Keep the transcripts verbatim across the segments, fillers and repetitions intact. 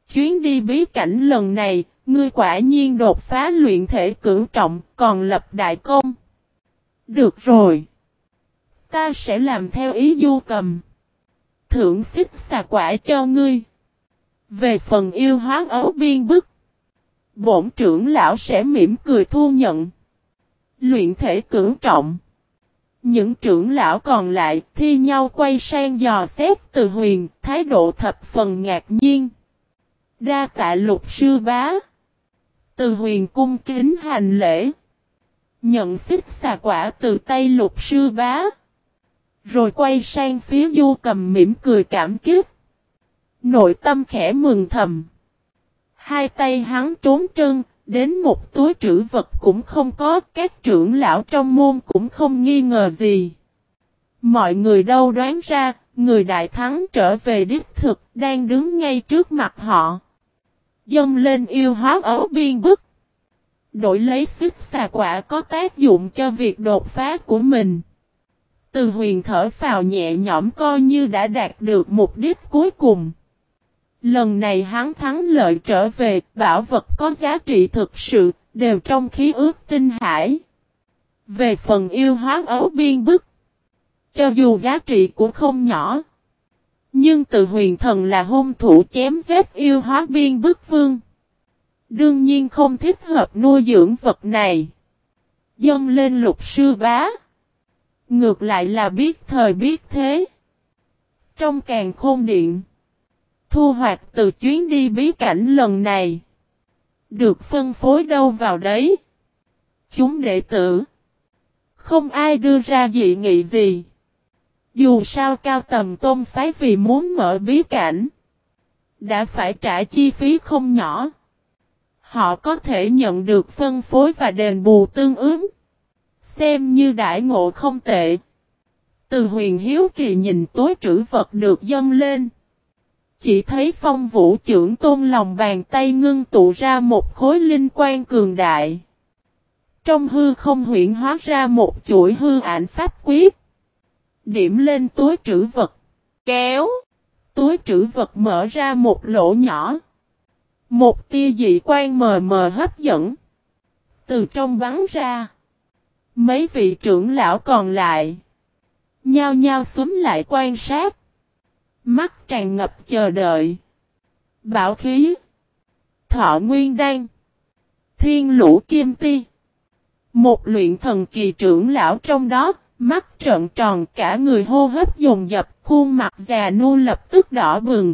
Chuyến đi bí cảnh lần này, ngươi quả nhiên đột phá luyện thể cửu trọng, còn lập đại công. Được rồi. Ta sẽ làm theo ý Du Cầm. Thưởng xích xà quả cho ngươi. Về phần yêu hóa ấu biên bức, bổn trưởng lão sẽ mỉm cười thu nhận. Luyện thể cửu trọng. Những trưởng lão còn lại thi nhau quay sang dò xét Từ Huyền, thái độ thập phần ngạc nhiên. Đa tạ Lục sư bá. Từ Huyền cung kính hành lễ. Nhận xích xà quả từ tay Lục sư bá. Rồi quay sang phía Du Cầm mỉm cười cảm kích. Nội tâm khẽ mừng thầm. Hai tay hắn trốn trơn, đến một túi trữ vật cũng không có, các trưởng lão trong môn cũng không nghi ngờ gì. Mọi người đâu đoán ra, người đại thắng trở về đích thực, đang đứng ngay trước mặt họ. Dâng lên yêu hóa ấu biên bức. Đổi lấy xích xà quả có tác dụng cho việc đột phá của mình. Từ Huyền thở phào nhẹ nhõm coi như đã đạt được mục đích cuối cùng. Lần này hắn thắng lợi trở về, bảo vật có giá trị thực sự, đều trong khí ước tinh hải. Về phần yêu hóa ấu biên bức, cho dù giá trị cũng không nhỏ, nhưng Từ Huyền thần là hung thủ chém giết yêu hóa biên bức vương. Đương nhiên không thích hợp nuôi dưỡng vật này. Dâng lên Lục sư bá. Ngược lại là biết thời biết thế. Trong Càn Khôn Điện, thu hoạch từ chuyến đi bí cảnh lần này, được phân phối đâu vào đấy. Chúng đệ tử, không ai đưa ra dị nghị gì. Dù sao Cao Tầm Tôn phái vì muốn mở bí cảnh, đã phải trả chi phí không nhỏ. Họ có thể nhận được phân phối và đền bù tương ứng. Xem như đãi ngộ không tệ. Từ Huyền hiếu kỳ nhìn túi trữ vật được dâng lên. Chỉ thấy Phong Vũ Chưởng Tôn lòng bàn tay ngưng tụ ra một khối linh quan cường đại. Trong hư không huyễn hóa ra một chuỗi hư ảnh pháp quyết. Điểm lên túi trữ vật. Kéo. Túi trữ vật mở ra một lỗ nhỏ. Một tia dị quan mờ mờ hấp dẫn. Từ trong bắn ra. Mấy vị trưởng lão còn lại nhao nhao xúm lại quan sát. Mắt tràn ngập chờ đợi. Bảo khí, Thọ Nguyên Đan, Thiên Lũ Kim Ti. Một luyện thần kỳ trưởng lão trong đó, mắt trợn tròn, cả người hô hấp dồn dập, khuôn mặt già nua lập tức đỏ bừng.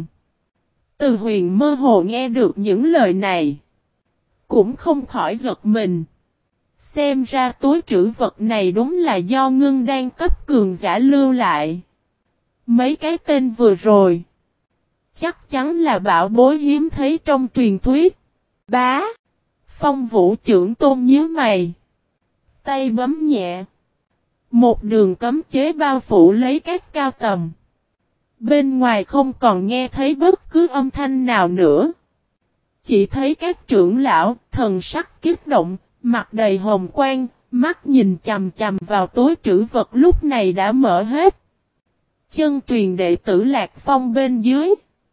Từ Huyền mơ hồ nghe được những lời này, cũng không khỏi giật mình. Xem ra túi trữ vật này đúng là do ngưng đan cấp cường giả lưu lại. Mấy cái tên vừa rồi, chắc chắn là bảo bối hiếm thấy trong truyền thuyết. Bá! Phong Vũ Chưởng Tôn nhíu mày. Tay bấm nhẹ. Một đường cấm chế bao phủ lấy các cao tầm. Bên ngoài không còn nghe thấy bất cứ âm thanh nào nữa. Chỉ thấy các trưởng lão, thần sắc kích động, mặt đầy hồng quang, mắt nhìn chằm chằm vào túi trữ vật lúc này đã mở hết. Chân truyền đệ tử Lạc Phong bên dưới,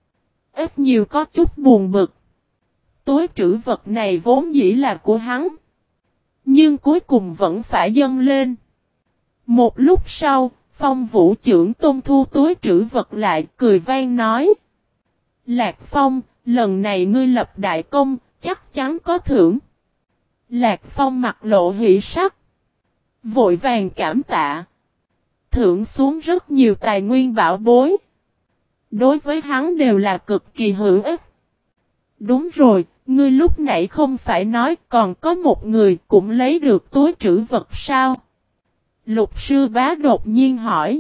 ít nhiều có chút buồn bực. Túi trữ vật này vốn dĩ là của hắn, nhưng cuối cùng vẫn phải dâng lên. Một lúc sau, Phong Vũ Chưởng Tôn thu túi trữ vật lại, cười vang nói: Lạc Phong, lần này ngươi lập đại công, chắc chắn có thưởng. Lạc Phong mặt lộ hỉ sắc, vội vàng cảm tạ. Thưởng xuống rất nhiều tài nguyên bảo bối. Đối với hắn đều là cực kỳ hữu ích. Đúng rồi, ngươi lúc nãy không phải nói còn có một người cũng lấy được túi trữ vật sao? Lục sư bá đột nhiên hỏi.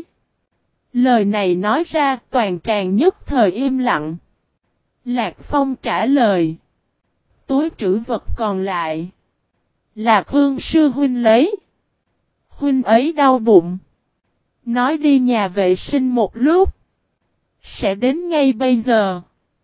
Lời này nói ra toàn tràng nhất thời im lặng. Lạc Phong trả lời. Túi trữ vật còn lại là Khương sư huynh lấy. Huynh ấy đau bụng, nói đi nhà vệ sinh một lúc, sẽ đến ngay bây giờ.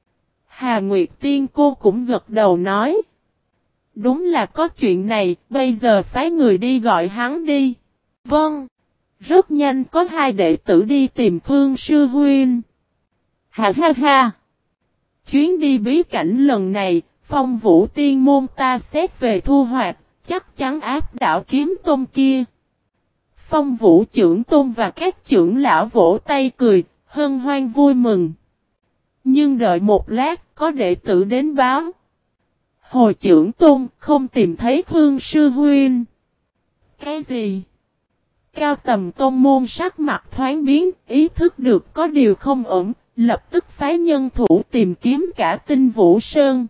Hà Nguyệt Tiên cô cũng gật đầu nói. Đúng là có chuyện này, bây giờ phái người đi gọi hắn đi. Vâng. Rất nhanh có hai đệ tử đi tìm Khương sư huynh. Ha ha ha. Chuyến đi bí cảnh lần này, Phong Vũ Tiên môn ta xét về thu hoạch, chắc chắn áp đảo Kiếm Tôn kia. Phong Vũ trưởng tôn và các trưởng lão vỗ tay cười, hân hoan vui mừng. Nhưng đợi một lát, có đệ tử đến báo. Hồi trưởng tôn, không tìm thấy Khương Sư Huynh. Cái gì? Cao tầm tôn môn sắc mặt thoáng biến, ý thức được có điều không ổn, lập tức phái nhân thủ tìm kiếm cả Tinh Vũ Sơn.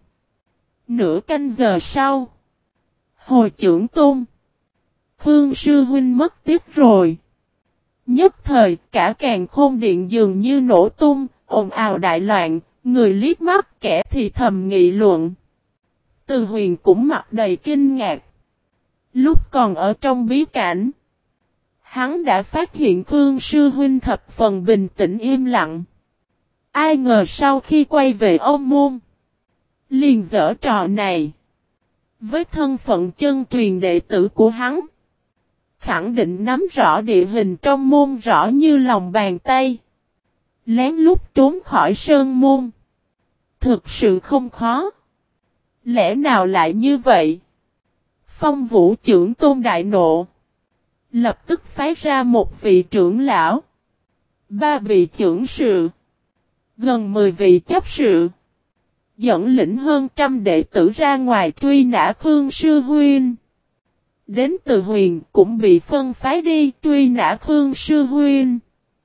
Nửa canh giờ sau. Hồi trưởng tôn. Khương Sư Huynh mất tiếp rồi. Nhất thời, cả càn khôn điện dường như nổ tung, ồn ào đại loạn, người liếc mắt kẻ thì thầm nghị luận. Từ Huyền cũng mặt đầy kinh ngạc. Lúc còn ở trong bí cảnh, hắn đã phát hiện Khương Sư Huynh thập phần bình tĩnh im lặng. Ai ngờ sau khi quay về ông môn, liền dở trò này. Với thân phận chân truyền đệ tử của hắn, khẳng định nắm rõ địa hình trong môn rõ như lòng bàn tay. Lén lút trốn khỏi sơn môn. Thực sự không khó. Lẽ nào lại như vậy? Phong Vũ trưởng tôn đại nộ. Lập tức phái ra một vị trưởng lão. Ba vị trưởng sự. Gần mười vị chấp sự. Dẫn lĩnh hơn trăm đệ tử ra ngoài truy nã Khương Sư Huynh. Đến Từ Huyền cũng bị phân phái đi truy nã Khương Sư Huynh.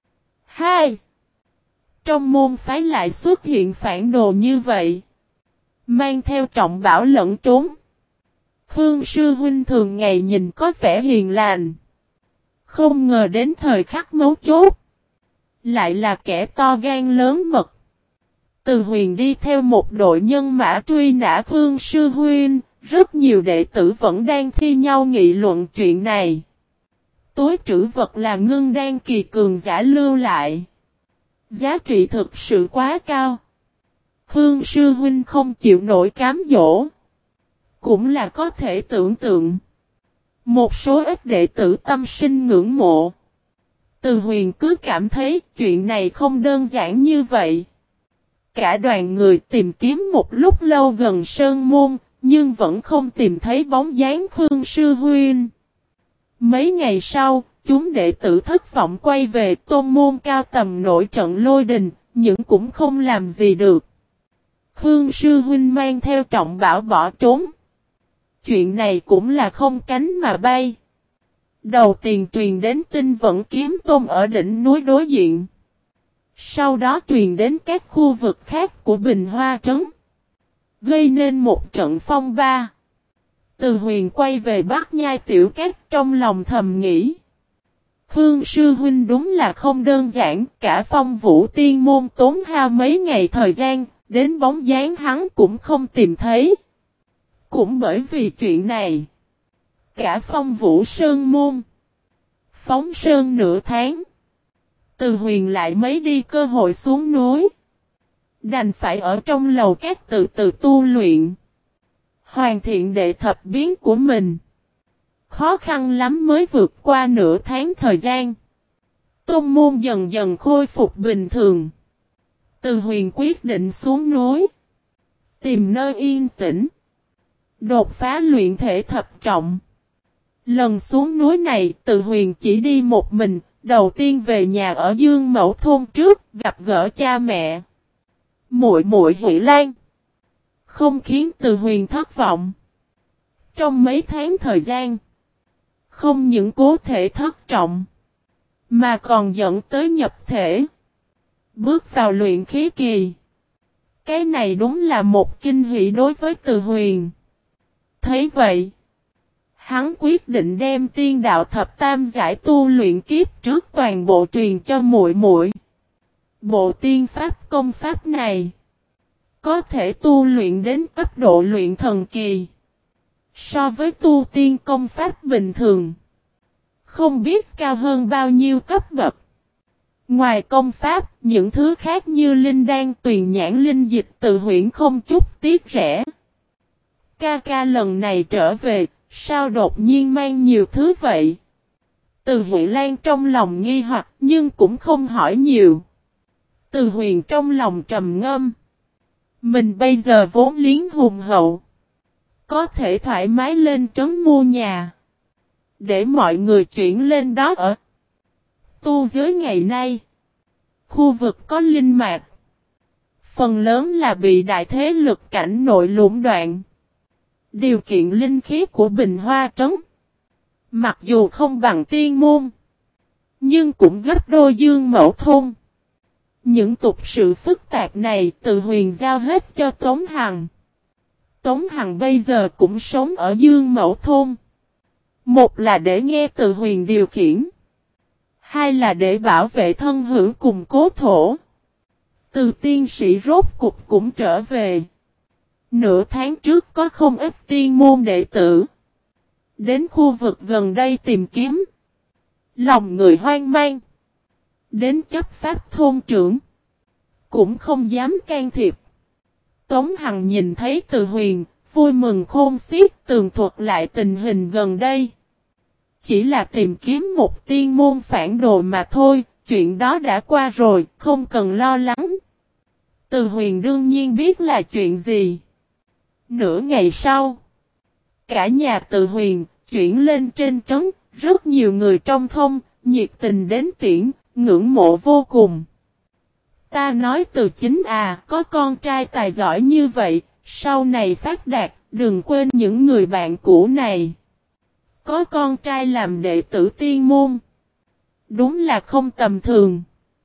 Hai. Trong môn phái lại xuất hiện phản đồ như vậy. Mang theo trọng bảo lẫn trốn. Khương Sư Huynh thường ngày nhìn có vẻ hiền lành. Không ngờ đến thời khắc mấu chốt. Lại là kẻ to gan lớn mật. Từ Huyền đi theo một đội nhân mã truy nã Khương Sư Huynh. Rất nhiều đệ tử vẫn đang thi nhau nghị luận chuyện này. Túi trữ vật là ngưng đan kỳ cường giả lưu lại. Giá trị thực sự quá cao. Khương Sư Huynh không chịu nổi cám dỗ. Cũng là có thể tưởng tượng. Một số ít đệ tử tâm sinh ngưỡng mộ. Từ Huyền cứ cảm thấy chuyện này không đơn giản như vậy. Cả đoàn người tìm kiếm một lúc lâu gần sơn môn. Nhưng vẫn không tìm thấy bóng dáng Khương Sư Huynh. Mấy ngày sau, chúng đệ tử thất vọng quay về tôn môn cao tầm nổi trận lôi đình, nhưng cũng không làm gì được. Khương Sư Huynh mang theo trọng bảo bỏ trốn. Chuyện này cũng là không cánh mà bay. Đầu tiên truyền đến Tinh Vẫn Kiếm Tôn ở đỉnh núi đối diện. Sau đó truyền đến các khu vực khác của Bình Hoa Trấn. Gây nên một trận phong ba. Từ Huyền quay về Bắc Nhai Tiểu Cát trong lòng thầm nghĩ. Khương Sư Huynh đúng là không đơn giản. Cả Phong Vũ Tiên môn tốn hao mấy ngày thời gian. Đến bóng dáng hắn cũng không tìm thấy. Cũng bởi vì chuyện này. Cả Phong Vũ Sơn môn. Phóng Sơn nửa tháng. Từ Huyền lại mấy đi cơ hội xuống núi. Đành phải ở trong lầu các từ từ tu luyện. Hoàn thiện đệ thập biến của mình. Khó khăn lắm mới vượt qua nửa tháng thời gian. Tôn môn dần dần khôi phục bình thường. Từ Huyền quyết định xuống núi. Tìm nơi yên tĩnh. Đột phá luyện thể thập trọng. Lần xuống núi này Từ Huyền chỉ đi một mình. Đầu tiên về nhà ở Dương Mẫu thôn trước gặp gỡ cha mẹ. Muội muội Huệ Lan. Không khiến Từ Huyền thất vọng. Trong mấy tháng thời gian. Không những cố thể thất trọng. Mà còn dẫn tới nhập thể. Bước vào luyện khí kỳ. Cái này đúng là một kinh hỷ đối với Từ Huyền. Thấy vậy. Hắn quyết định đem tiên đạo thập tam giải tu luyện kiếp trước toàn bộ truyền cho muội muội. Bộ tiên pháp công pháp này có thể tu luyện đến cấp độ luyện thần kỳ. So với tu tiên công pháp bình thường, không biết cao hơn bao nhiêu cấp bậc. Ngoài công pháp, những thứ khác như linh đan, tuyền nhãn, linh dịch, Từ Huyền không chút tiếc rẻ. Ca ca lần này trở về, sao đột nhiên mang nhiều thứ vậy? Từ Huệ Lan trong lòng nghi hoặc nhưng cũng không hỏi nhiều. Từ Huyền trong lòng trầm ngâm. Mình bây giờ vốn liếng hùng hậu. Có thể thoải mái lên trấn mua nhà. Để mọi người chuyển lên đó ở. Tu giới ngày nay. Khu vực có linh mạch. Phần lớn là bị đại thế lực cảnh nội lũng đoạn. Điều kiện linh khí của Bình Hoa Trấn. Mặc dù không bằng Tiên Môn. Nhưng cũng gấp đôi Dương Mẫu Thôn. Những tục sự phức tạp này Từ Huyền giao hết cho Tống Hằng. Tống Hằng bây giờ cũng sống ở Dương Mẫu Thôn. Một là để nghe Từ Huyền điều khiển. Hai là để bảo vệ thân hữu cùng cố thổ. Từ tiên sĩ rốt cục cũng trở về. Nửa tháng trước có không ít tiên môn đệ tử. Đến khu vực gần đây tìm kiếm. Lòng người hoang mang. Đến chấp pháp thôn trưởng. Cũng không dám can thiệp. Tống Hằng nhìn thấy Từ Huyền, vui mừng khôn xiết tường thuật lại tình hình gần đây. Chỉ là tìm kiếm một tiên môn phản đồ mà thôi, chuyện đó đã qua rồi, không cần lo lắng. Từ Huyền đương nhiên biết là chuyện gì. Nửa ngày sau, cả nhà Từ Huyền chuyển lên trên trấn, rất nhiều người trong thôn, nhiệt tình đến tiễn, ngưỡng mộ vô cùng. Ta nói Từ Chính à, có con trai tài giỏi như vậy, sau này phát đạt, đừng quên những người bạn cũ này. Có con trai làm đệ tử tiên môn. Đúng là không tầm thường.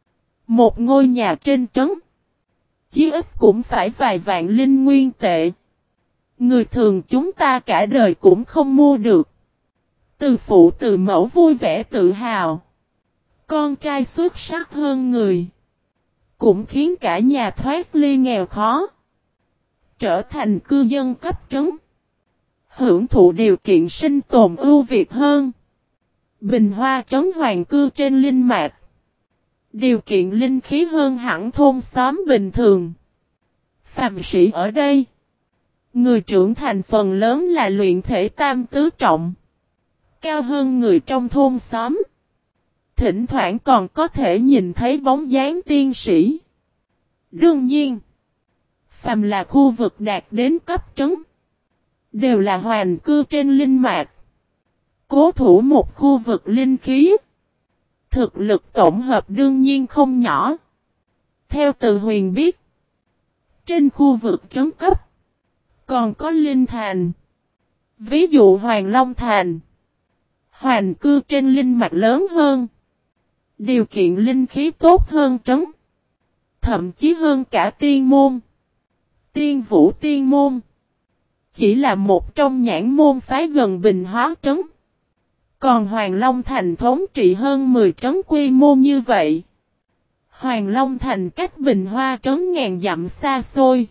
Một ngôi nhà trên trấn. Chí ít cũng phải vài vạn linh nguyên tệ. Người thường chúng ta cả đời cũng không mua được. Từ phụ từ mẫu vui vẻ tự hào. Con trai xuất sắc hơn người. Cũng khiến cả nhà thoát ly nghèo khó. Trở thành cư dân cấp trấn. Hưởng thụ điều kiện sinh tồn ưu việt hơn. Bình Hoa trấn hoàng cư trên linh mạch. Điều kiện linh khí hơn hẳn thôn xóm bình thường. Phàm sĩ ở đây. Người trưởng thành phần lớn là luyện thể tam tứ trọng. Cao hơn người trong thôn xóm. Thỉnh thoảng còn có thể nhìn thấy bóng dáng tiên sĩ. Đương nhiên. Phàm là khu vực đạt đến cấp trấn. Đều là hoàn cư trên linh mạch. Cố thủ một khu vực linh khí. Thực lực tổng hợp đương nhiên không nhỏ. Theo Từ Huyền biết. Trên khu vực trấn cấp. Còn có linh thành. Ví dụ Hoàng Long Thành. Hoàn cư trên linh mạch lớn hơn. Điều kiện linh khí tốt hơn trấn. Thậm chí hơn cả tiên môn. Tiên vũ tiên môn. Chỉ là một trong nhãn môn phái gần Bình Hóa trấn. Còn Hoàng Long Thành thống trị hơn mười trấn quy mô như vậy. Hoàng Long Thành cách Bình Hoa trấn ngàn dặm xa xôi.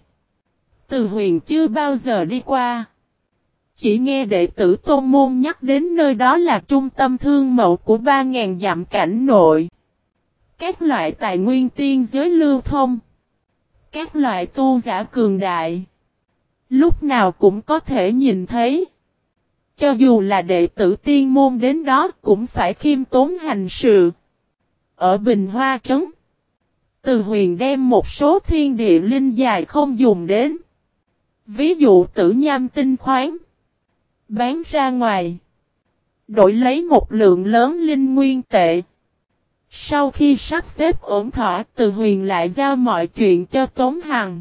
Từ Huyền chưa bao giờ đi qua. Chỉ nghe đệ tử tôn môn nhắc đến nơi đó là trung tâm thương mậu của ba ngàn dặm cảnh nội. Các loại tài nguyên tiên giới lưu thông. Các loại tu giả cường đại. Lúc nào cũng có thể nhìn thấy. Cho dù là đệ tử tiên môn đến đó cũng phải khiêm tốn hành sự. Ở Bình Hoa trấn. Từ Huyền đem một số thiên địa linh dài không dùng đến. Ví dụ tử nham tinh khoáng. Bán ra ngoài. Đổi lấy một lượng lớn linh nguyên tệ. Sau khi sắp xếp ổn thỏa, Từ Huyền lại giao mọi chuyện cho Tống Hằng.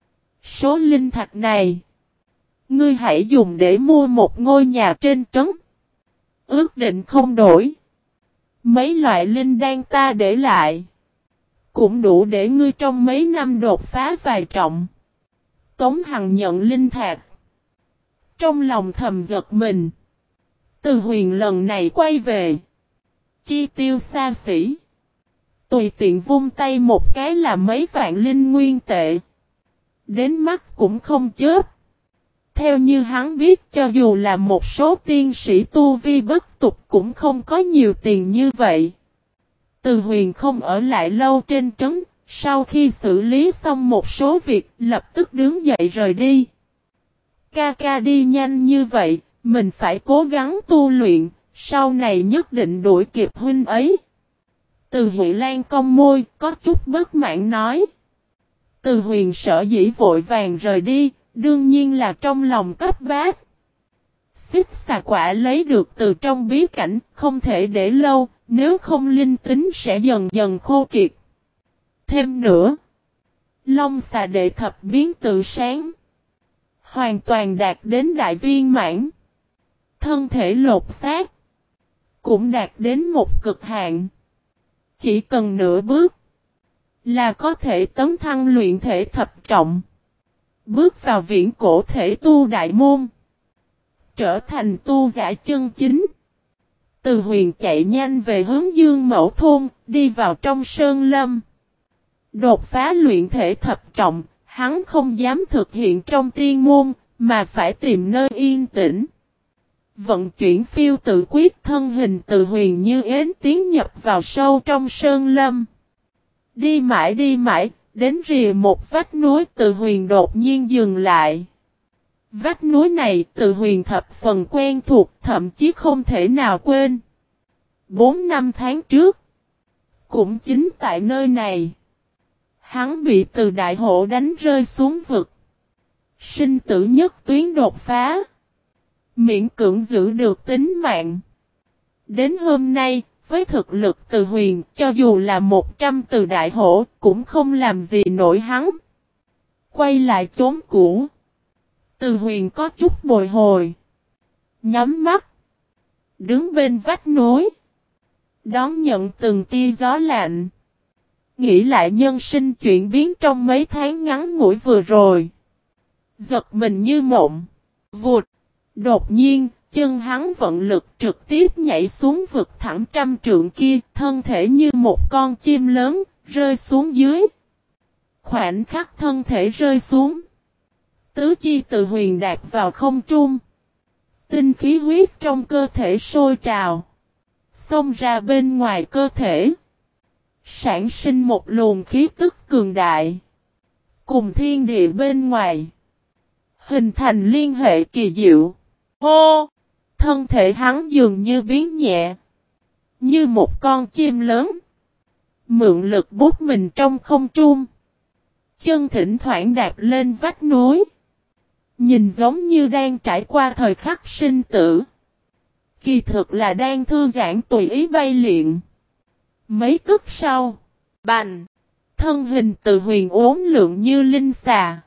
Số linh thạch này. Ngươi hãy dùng để mua một ngôi nhà trên trấn. Ước định không đổi. Mấy loại linh đan ta để lại. Cũng đủ để ngươi trong mấy năm đột phá vài trọng. Tống Hằng nhận linh thạch. Trong lòng thầm giật mình. Từ Huyền lần này quay về. Chi tiêu xa xỉ. Tùy tiện vung tay một cái là mấy vạn linh nguyên tệ. Đến mắt cũng không chớp. Theo như hắn biết cho dù là một số tiên sĩ tu vi bất tục cũng không có nhiều tiền như vậy. Từ Huyền không ở lại lâu trên trấn, sau khi xử lý xong một số việc lập tức đứng dậy rời đi. Ca ca đi nhanh như vậy, mình phải cố gắng tu luyện, sau này nhất định đuổi kịp huynh ấy. Từ Huệ Lan cong môi, có chút bất mãn nói. Từ Huyền sở dĩ vội vàng rời đi, đương nhiên là trong lòng cấp bách. Xích xà quả lấy được từ trong bí cảnh, không thể để lâu, nếu không linh tính sẽ dần dần khô kiệt. Thêm nữa, Long xà đệ thập biến tự sáng, hoàn toàn đạt đến đại viên mãn. Thân thể lột xác, cũng đạt đến một cực hạn. Chỉ cần nửa bước, là có thể tấn thăng luyện thể thập trọng. Bước vào viễn cổ thể tu đại môn, trở thành tu giả chân chính. Từ Huyền chạy nhanh về hướng Dương Mẫu thôn, đi vào trong sơn lâm. Đột phá luyện thể thập trọng, hắn không dám thực hiện trong tiên môn, mà phải tìm nơi yên tĩnh. Vận chuyển phiêu tự quyết, thân hình Từ Huyền như yến tiến nhập vào sâu trong sơn lâm. Đi mãi đi mãi, đến rìa một vách núi, Từ Huyền đột nhiên dừng lại. Vách núi này Từ Huyền thập phần quen thuộc, thậm chí không thể nào quên. Bốn năm tháng trước, cũng chính tại nơi này, hắn bị Từ Đại Hổ đánh rơi xuống vực. Sinh tử nhất tuyến đột phá, miễn cưỡng giữ được tính mạng. Đến hôm nay, với thực lực Từ Huyền, cho dù là một trăm Từ Đại Hổ, cũng không làm gì nổi hắn. Quay lại chốn cũ, Từ Huyền có chút bồi hồi. Nhắm mắt, đứng bên vách núi, đón nhận từng tia gió lạnh. Nghĩ lại nhân sinh chuyển biến trong mấy tháng ngắn ngủi vừa rồi. Giật mình như mộng. Vụt. Đột nhiên, chân hắn vận lực trực tiếp nhảy xuống vực thẳng trăm trượng kia, thân thể như một con chim lớn, rơi xuống dưới. Khoảnh khắc thân thể rơi xuống, tứ chi Từ Huyền đạp vào không trung. Tinh khí huyết trong cơ thể sôi trào, xông ra bên ngoài cơ thể, sản sinh một luồng khí tức cường đại, cùng thiên địa bên ngoài, hình thành liên hệ kỳ diệu. Hô! Thân thể hắn dường như biến nhẹ, như một con chim lớn, mượn lực bút mình trong không trung. Chân thỉnh thoảng đạp lên vách núi, nhìn giống như đang trải qua thời khắc sinh tử. Kỳ thực là đang thư giãn tùy ý bay lượn. Mấy tức sau, bành, thân hình Từ Huyền uốn lượn như linh xà,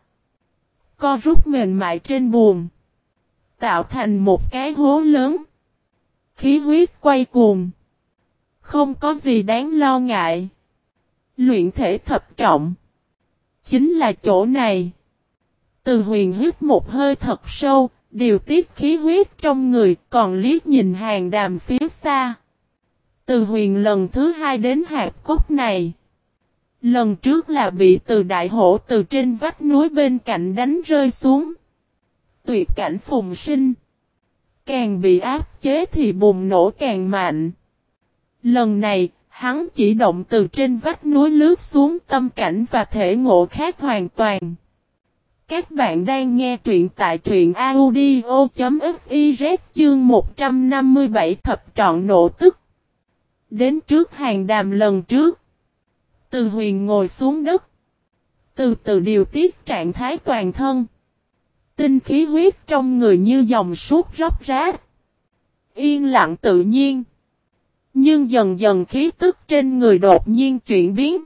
co rút mềm mại trên buồm, tạo thành một cái hố lớn. Khí huyết quay cuồng, không có gì đáng lo ngại. Luyện thể thập trọng, chính là chỗ này. Từ Huyền hít một hơi thật sâu, điều tiết khí huyết trong người, còn liếc nhìn hàng đàm phía xa. Từ Huyền lần thứ hai đến hạp cốc này. Lần trước là bị Từ Đại Hổ từ trên vách núi bên cạnh đánh rơi xuống. Tuyệt cảnh phùng sinh. Càng bị áp chế thì bùng nổ càng mạnh. Lần này, hắn chỉ động từ trên vách núi lướt xuống, tâm cảnh và thể ngộ khác hoàn toàn. Các bạn đang nghe truyện tại truyện audio chấm fiz chương một trăm năm mươi bảy thập trọn nộ tức. Đến trước hàng đàm lần trước, Từ Huyền ngồi xuống đất, từ từ điều tiết trạng thái toàn thân. Tinh khí huyết trong người như dòng suốt róc rách, yên lặng tự nhiên. Nhưng dần dần khí tức trên người đột nhiên chuyển biến.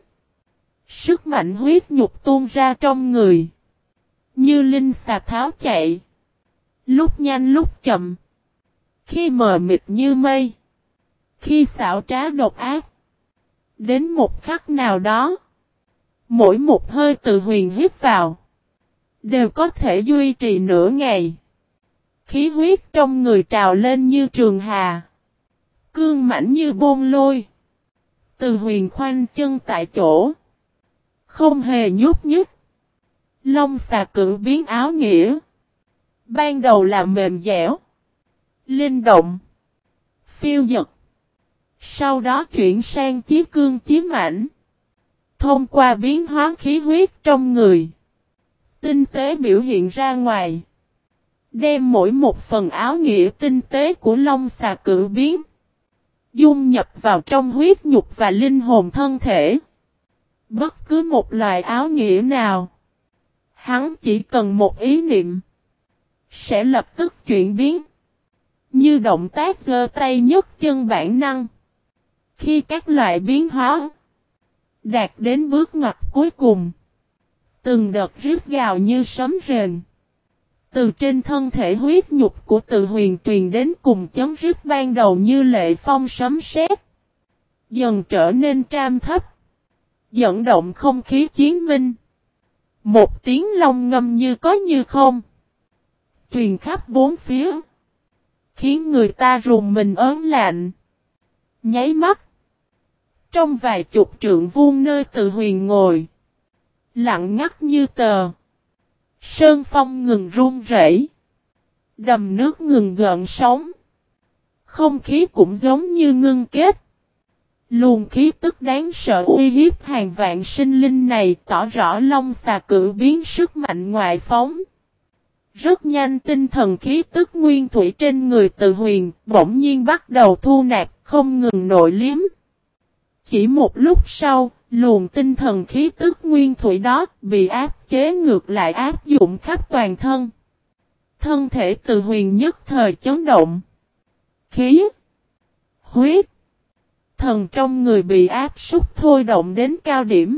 Sức mạnh huyết nhục tuôn ra trong người, như linh xà tháo chạy, lúc nhanh lúc chậm, khi mờ mịt như mây, khi xảo trá độc ác. Đến một khắc nào đó, mỗi một hơi Từ Huyền hít vào, đều có thể duy trì nửa ngày. Khí huyết trong người trào lên như trường hà, cương mãnh như bôn lôi. Từ Huyền khoanh chân tại chỗ, không hề nhúc nhích. Long xà cự biến áo nghĩa, ban đầu là mềm dẻo, linh động, phiêu dật, sau đó chuyển sang chí cương chí mãnh. Thông qua biến hóa khí huyết trong người, tinh tế biểu hiện ra ngoài, đem mỗi một phần áo nghĩa tinh tế của Long xà cự biến dung nhập vào trong huyết nhục và linh hồn thân thể. bất cứ một loại áo nghĩa nào. Hắn chỉ cần một ý niệm, sẽ lập tức chuyển biến. Như động tác giơ tay nhấc chân bản năng. Khi các loại biến hóa đạt đến bước ngoặt cuối cùng, từng đợt rít gào như sấm rền từ trên thân thể huyết nhục của Từ Huyền truyền đến, cùng chấm rít ban đầu như lệ phong sấm sét, dần trở nên tram thấp, dẫn động không khí chiến minh. Một tiếng long ngâm như có như không, truyền khắp bốn phía, khiến người ta rùng mình ớn lạnh. Nháy mắt, trong vài chục trượng vuông nơi Từ Huyền ngồi, lặng ngắt như tờ. Sơn phong ngừng run rẩy, đầm nước ngừng gợn sóng, không khí cũng giống như ngưng kết. Luồng khí tức đáng sợ uy hiếp hàng vạn sinh linh này tỏ rõ Long Xà cử biến sức mạnh ngoại phóng. Rất nhanh tinh thần khí tức nguyên thủy trên người Từ Huyền bỗng nhiên bắt đầu thu nạp, không ngừng nội liếm. Chỉ một lúc sau, luồng tinh thần khí tức nguyên thủy đó bị áp chế ngược lại áp dụng khắp toàn thân. Thân thể Từ Huyền nhất thời chấn động. Khí, huyết, thần trong người bị áp súc thôi động đến cao điểm.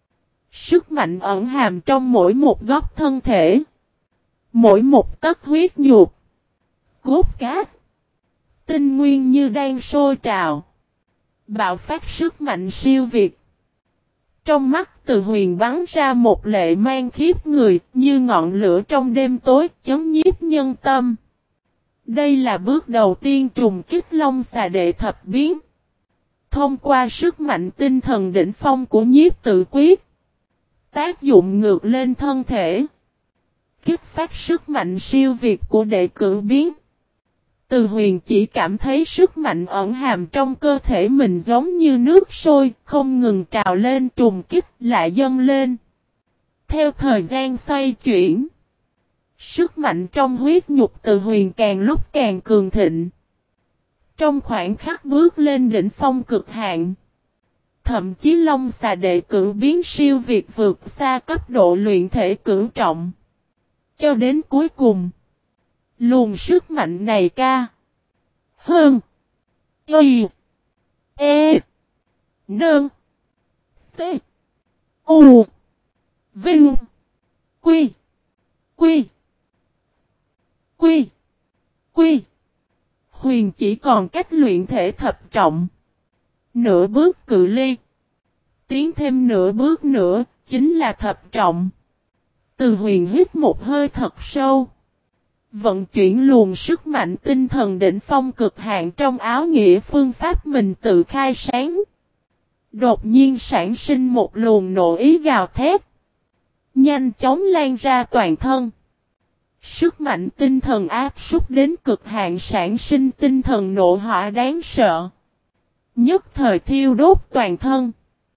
Sức mạnh ẩn hàm trong mỗi một góc thân thể, mỗi một tấc huyết nhục, cốt cát, tinh nguyên như đang sôi trào, bạo phát sức mạnh siêu việt. Trong mắt Từ Huyền bắn ra một lệ mang khiếp người, như ngọn lửa trong đêm tối, chấn nhiếp nhân tâm. Đây là bước đầu tiên trùng kích Long Xà đệ thập biến. Thông qua sức mạnh tinh thần đỉnh phong của nhiếp tự quyết, tác dụng ngược lên thân thể, kích phát sức mạnh siêu việt của đệ cử biến. Từ Huyền chỉ cảm thấy sức mạnh ẩn hàm trong cơ thể mình giống như nước sôi, không ngừng trào lên, trùng kích lại dâng lên. Theo thời gian xoay chuyển, sức mạnh trong huyết nhục Từ Huyền càng lúc càng cường thịnh. Trong khoảnh khắc bước lên đỉnh phong cực hạn, thậm chí Long Xà đệ cử biến siêu việt vượt xa cấp độ luyện thể cửu trọng. Cho đến cuối cùng, luồng sức mạnh này ca, hơn, y, e, nơn, t, u, vinh, quy, quy, quy, quy. Huyền chỉ còn cách luyện thể thập trọng nửa bước cự ly. Tiến thêm nửa bước nữa, chính là thập trọng. Từ Huyền hít một hơi thật sâu, vận chuyển luồng sức mạnh tinh thần đỉnh phong cực hạn trong áo nghĩa phương pháp mình tự khai sáng. Đột nhiên sản sinh một luồng nộ ý gào thét, nhanh chóng lan ra toàn thân. Sức mạnh tinh thần áp súc đến cực hạn, sản sinh tinh thần nộ hỏa đáng sợ, nhất thời thiêu đốt toàn thân,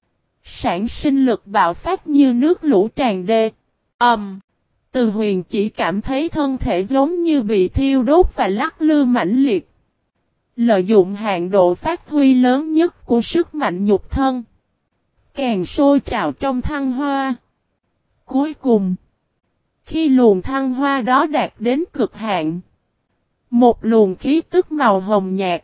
sản sinh lực bạo phát như nước lũ tràn đê. Ầm, um, Từ Huyền chỉ cảm thấy thân thể giống như bị thiêu đốt và lắc lư mãnh liệt. Lợi dụng hạn độ phát huy lớn nhất của sức mạnh nhục thân, càng sôi trào trong thăng hoa. Cuối cùng, khi luồng thăng hoa đó đạt đến cực hạn, một luồng khí tức màu hồng nhạt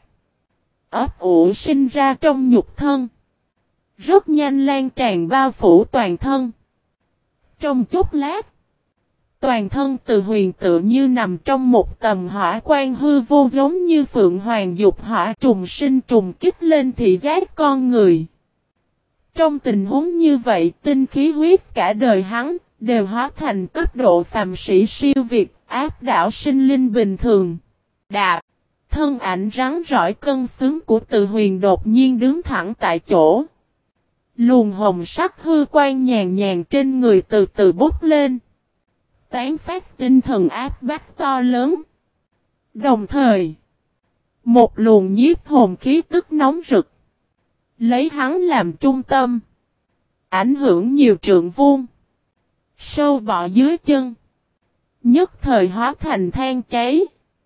ấp ủ sinh ra trong nhục thân, rất nhanh lan tràn bao phủ toàn thân. Trong chốc lát, toàn thân Từ Huyền tựa như nằm trong một tầm hỏa quang hư vô, giống như phượng hoàng dục hỏa trùng sinh trùng kích lên thị giác con người. Trong tình huống như vậy, tinh khí huyết cả đời hắn đều hóa thành cấp độ phàm sĩ siêu việt, áp đảo sinh linh bình thường. Đạp, thân ảnh rắn rỏi cân xứng của Từ Huyền đột nhiên đứng thẳng tại chỗ. Luồng hồng sắc hư quang nhàn nhàn trên người từ từ bốc lên, tán phát tinh thần áp bách to lớn. Đồng thời, một luồng nhiếp hồn khí tức nóng rực, lấy hắn làm trung tâm, ảnh hưởng nhiều trượng vuông, sâu bọ dưới chân, nhất thời hóa thành than cháy,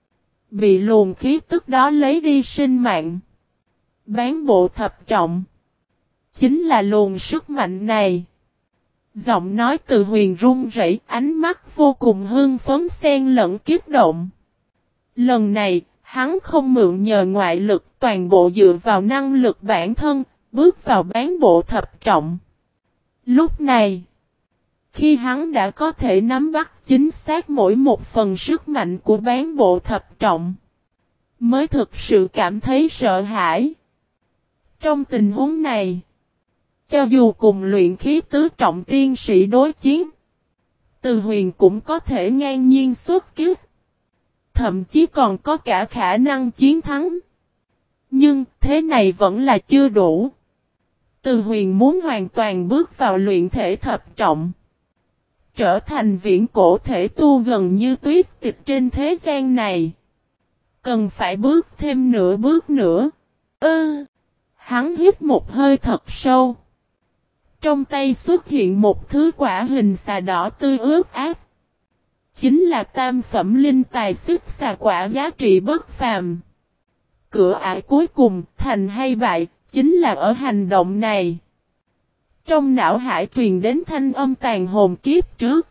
bị luồng khí tức đó lấy đi sinh mạng. Bán bộ thập trọng, chính là luồng sức mạnh này. Giọng nói Từ Huyền run rẩy, ánh mắt vô cùng hưng phấn xen lẫn kiếp động. Lần này, hắn không mượn nhờ ngoại lực, toàn bộ dựa vào năng lực bản thân, bước vào bán bộ thập trọng. Lúc này, khi hắn đã có thể nắm bắt chính xác mỗi một phần sức mạnh của bán bộ thập trọng, mới thực sự cảm thấy sợ hãi. Trong tình huống này, cho dù cùng luyện khí tứ trọng tiên sĩ đối chiến, Từ Huyền cũng có thể ngang nhiên xuất kích. Thậm chí còn có cả khả năng chiến thắng. Nhưng thế này vẫn là chưa đủ. Từ Huyền muốn hoàn toàn bước vào luyện thể thập trọng, trở thành viễn cổ thể tu gần như tuyết tịch trên thế gian này, cần phải bước thêm nửa bước nữa. Ư! Hắn hít một hơi thật sâu. Trong tay xuất hiện một thứ quả hình xà đỏ tươi ướt át. Chính là tam phẩm linh tài xích xà quả giá trị bất phàm. Cửa ải cuối cùng, thành hay bại, chính là ở hành động này. Trong não hải truyền đến thanh âm tàn hồn kiếp trước.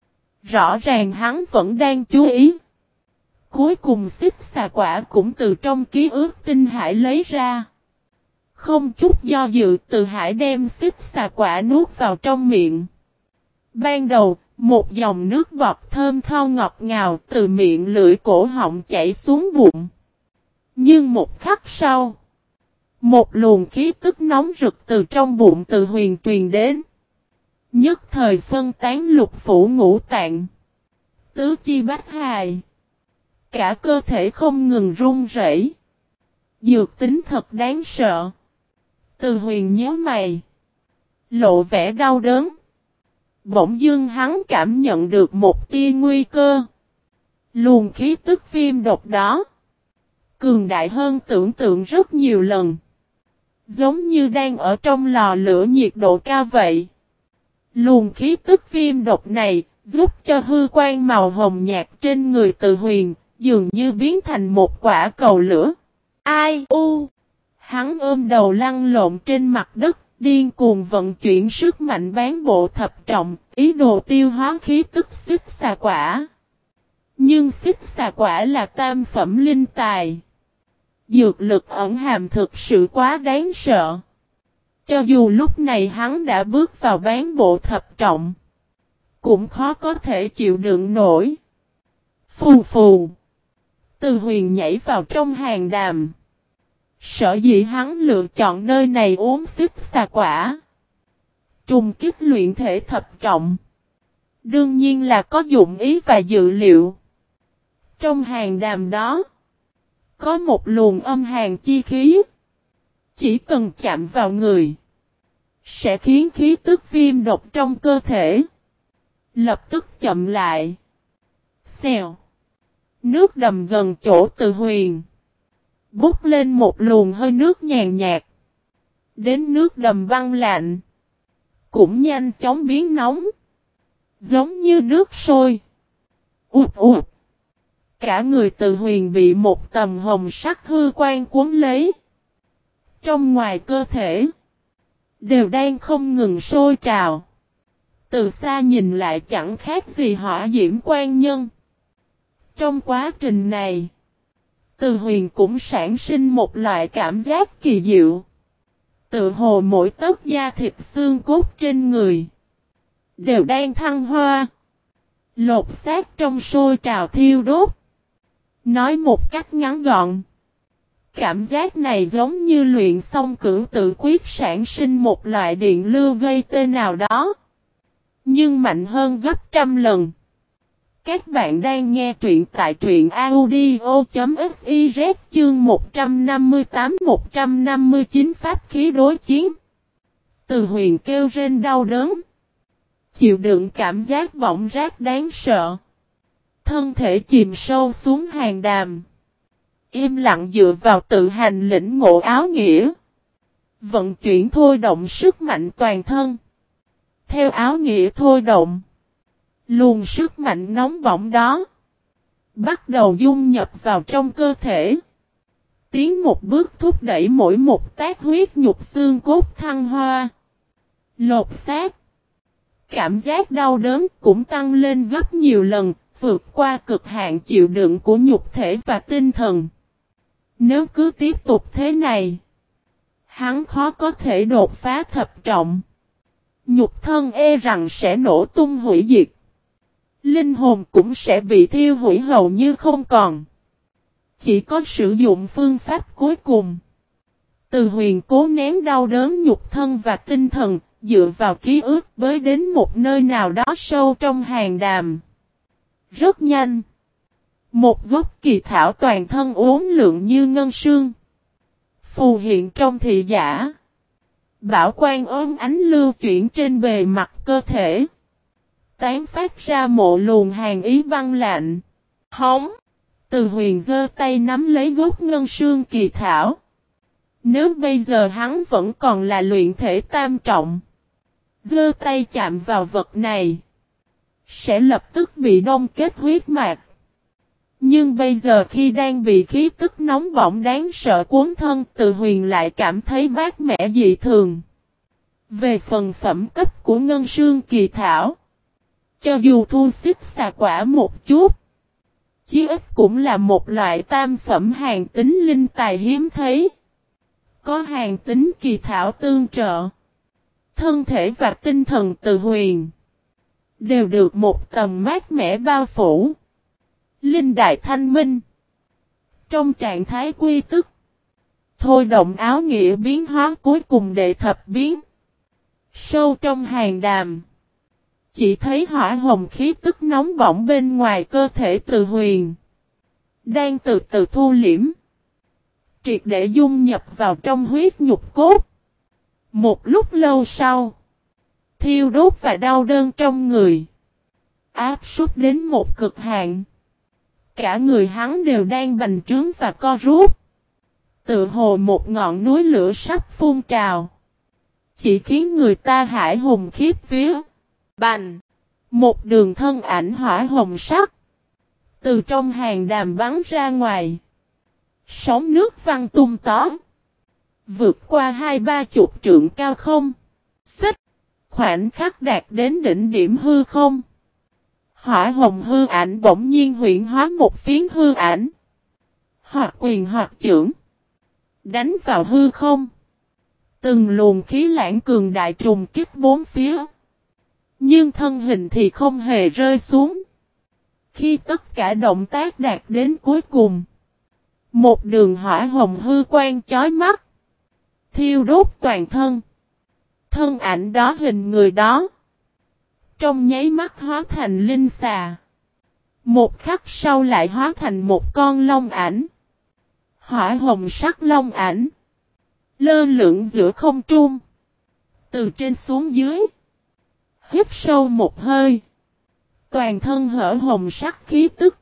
Rõ ràng hắn vẫn đang chú ý. Cuối cùng xích xà quả cũng từ trong ký ức tinh hải lấy ra. Không chút do dự, Từ Hải đem xích xà quả nuốt vào trong miệng. Ban đầu, một dòng nước bọt thơm tho ngọt ngào từ miệng lưỡi cổ họng chảy xuống bụng. Nhưng một khắc sau, một luồng khí tức nóng rực từ trong bụng Từ Huyền truyền đến. Nhất thời phân tán lục phủ ngũ tạng, tứ chi bách hài. Cả cơ thể không ngừng run rẩy. Dược tính thật đáng sợ. Từ Huyền nhíu mày, lộ vẻ đau đớn. Bỗng dưng hắn cảm nhận được một tia nguy cơ. Luồng khí tức viêm độc đó cường đại hơn tưởng tượng rất nhiều lần. Giống như đang ở trong lò lửa nhiệt độ cao vậy. Luồng khí tức viêm độc này giúp cho hư quan màu hồng nhạt trên người Từ Huyền dường như biến thành một quả cầu lửa. Ai u! Hắn ôm đầu lăn lộn trên mặt đất, điên cuồng vận chuyển sức mạnh bán bộ thập trọng, ý đồ tiêu hóa khí tức xích xà quả. Nhưng xích xà quả là tam phẩm linh tài. Dược lực ẩn hàm thực sự quá đáng sợ. Cho dù lúc này hắn đã bước vào bán bộ thập trọng, cũng khó có thể chịu đựng nổi. Phù phù! Từ Huyền nhảy vào trong hàng đàm. Sở dĩ hắn lựa chọn nơi này uống xích xà quả, trùng kích luyện thể thập trọng, đương nhiên là có dụng ý và dự liệu. Trong hàng đàm đó, có một luồng âm hàn chi khí. Chỉ cần chạm vào người, sẽ khiến khí tức viêm độc trong cơ thể lập tức chậm lại. Xèo! Nước đầm gần chỗ Từ Huyền bốc lên một luồng hơi nước nhàn nhạt. Đến nước đầm băng lạnh cũng nhanh chóng biến nóng, giống như nước sôi. Ụt ụt! Cả người Từ Huyền bị một tầm hồng sắc hư quan cuốn lấy. Trong ngoài cơ thể đều đang không ngừng sôi trào. Từ xa nhìn lại chẳng khác gì hỏa diễm quan nhân. Trong quá trình này, Từ Huyền cũng sản sinh một loại cảm giác kỳ diệu. Tự hồ mỗi tấc da thịt xương cốt trên người đều đang thăng hoa, lột xác trong sôi trào thiêu đốt. Nói một cách ngắn gọn, cảm giác này giống như luyện xong cửu tự quyết sản sinh một loại điện lưu gây tê nào đó, nhưng mạnh hơn gấp trăm lần. Các bạn đang nghe truyện tại truyện audio.fiz chương một trăm năm mươi tám một trăm năm mươi chín pháp khí đối chiến. Từ Huyền kêu rên đau đớn, chịu đựng cảm giác bỏng rát đáng sợ. Thân thể chìm sâu xuống hàng đàm, im lặng dựa vào tự hành lĩnh ngộ áo nghĩa. Vận chuyển thôi động sức mạnh toàn thân. Theo áo nghĩa thôi động, luồng sức mạnh nóng bỏng đó bắt đầu dung nhập vào trong cơ thể. tiến một bước thúc đẩy mỗi một tác huyết nhục xương cốt thăng hoa. Lột xác. Cảm giác đau đớn cũng tăng lên gấp nhiều lần, vượt qua cực hạn chịu đựng của nhục thể và tinh thần. Nếu cứ tiếp tục thế này, hắn khó có thể đột phá thập trọng. Nhục thân e rằng sẽ nổ tung hủy diệt. Linh hồn cũng sẽ bị thiêu hủy hầu như không còn. Chỉ có sử dụng phương pháp cuối cùng. Từ Huyền cố nén đau đớn nhục thân và tinh thần, dựa vào ký ức bới đến một nơi nào đó sâu trong hàn đàm. Rất nhanh. Một gốc kỳ thảo toàn thân uốn lượn như ngân sương. Phù hiện trong thị giả. Bảo quang ốm ánh lưu chuyển trên bề mặt cơ thể. Tán phát ra một luồng hàn ý băng lạnh. Hống. Từ Huyền giơ tay nắm lấy gốc ngân sương kỳ thảo. Nếu bây giờ hắn vẫn còn là luyện thể tam trọng. Giơ tay chạm vào vật này. Sẽ lập tức bị đông kết huyết mạch. Nhưng bây giờ khi đang bị khí tức nóng bỏng đáng sợ cuốn thân, Từ Huyền lại cảm thấy mát mẻ dị thường. Về phần phẩm cấp của ngân sương kỳ thảo, cho dù thu xích xà quả một chút, chí ít cũng là một loại tam phẩm hàn tính linh tài hiếm thấy. Có hàn tính kỳ thảo tương trợ, thân thể và tinh thần Từ Huyền đều được một tầm mát mẻ bao phủ. Linh đại thanh minh. Trong trạng thái quy tức, thôi động áo nghĩa biến hóa cuối cùng đệ thập biến. Sâu trong hàn đàm, chỉ thấy hỏa hồng khí tức nóng bỏng bên ngoài cơ thể Từ Huyền đang từ từ thu liễm, triệt để dung nhập vào trong huyết nhục cốt. Một lúc lâu sau, thiêu đốt và đau đớn trong người áp sút đến một cực hạn. Cả người hắn đều đang bành trướng và co rút, tựa hồ một ngọn núi lửa sắp phun trào, chỉ khiến người ta hãi hùng khiếp vía. Bành! Một đường thân ảnh hỏa hồng sắc từ trong hàn đàm bắn ra ngoài. Sóng nước văng tung tó, vượt qua hai ba chục trượng cao không. Xích! Khoảnh khắc đạt đến đỉnh điểm hư không. Hỏa hồng hư ảnh bỗng nhiên huyễn hóa một phiến hư ảnh. Hoặc quyền hoặc chưởng. Đánh vào hư không. Từng luồng khí lãng cường đại trùng kích bốn phía. Nhưng thân hình thì không hề rơi xuống. Khi tất cả động tác đạt đến cuối cùng, một đường hỏa hồng hư quang chói mắt, thiêu đốt toàn thân. Thân ảnh đó hình người đó, trong nháy mắt hóa thành linh xà. Một khắc sau lại hóa thành một con long ảnh. Hỏa hồng sắc long ảnh lơ lửng giữa không trung. Từ trên xuống dưới, hít sâu một hơi, toàn thân hở hồng sắc khí tức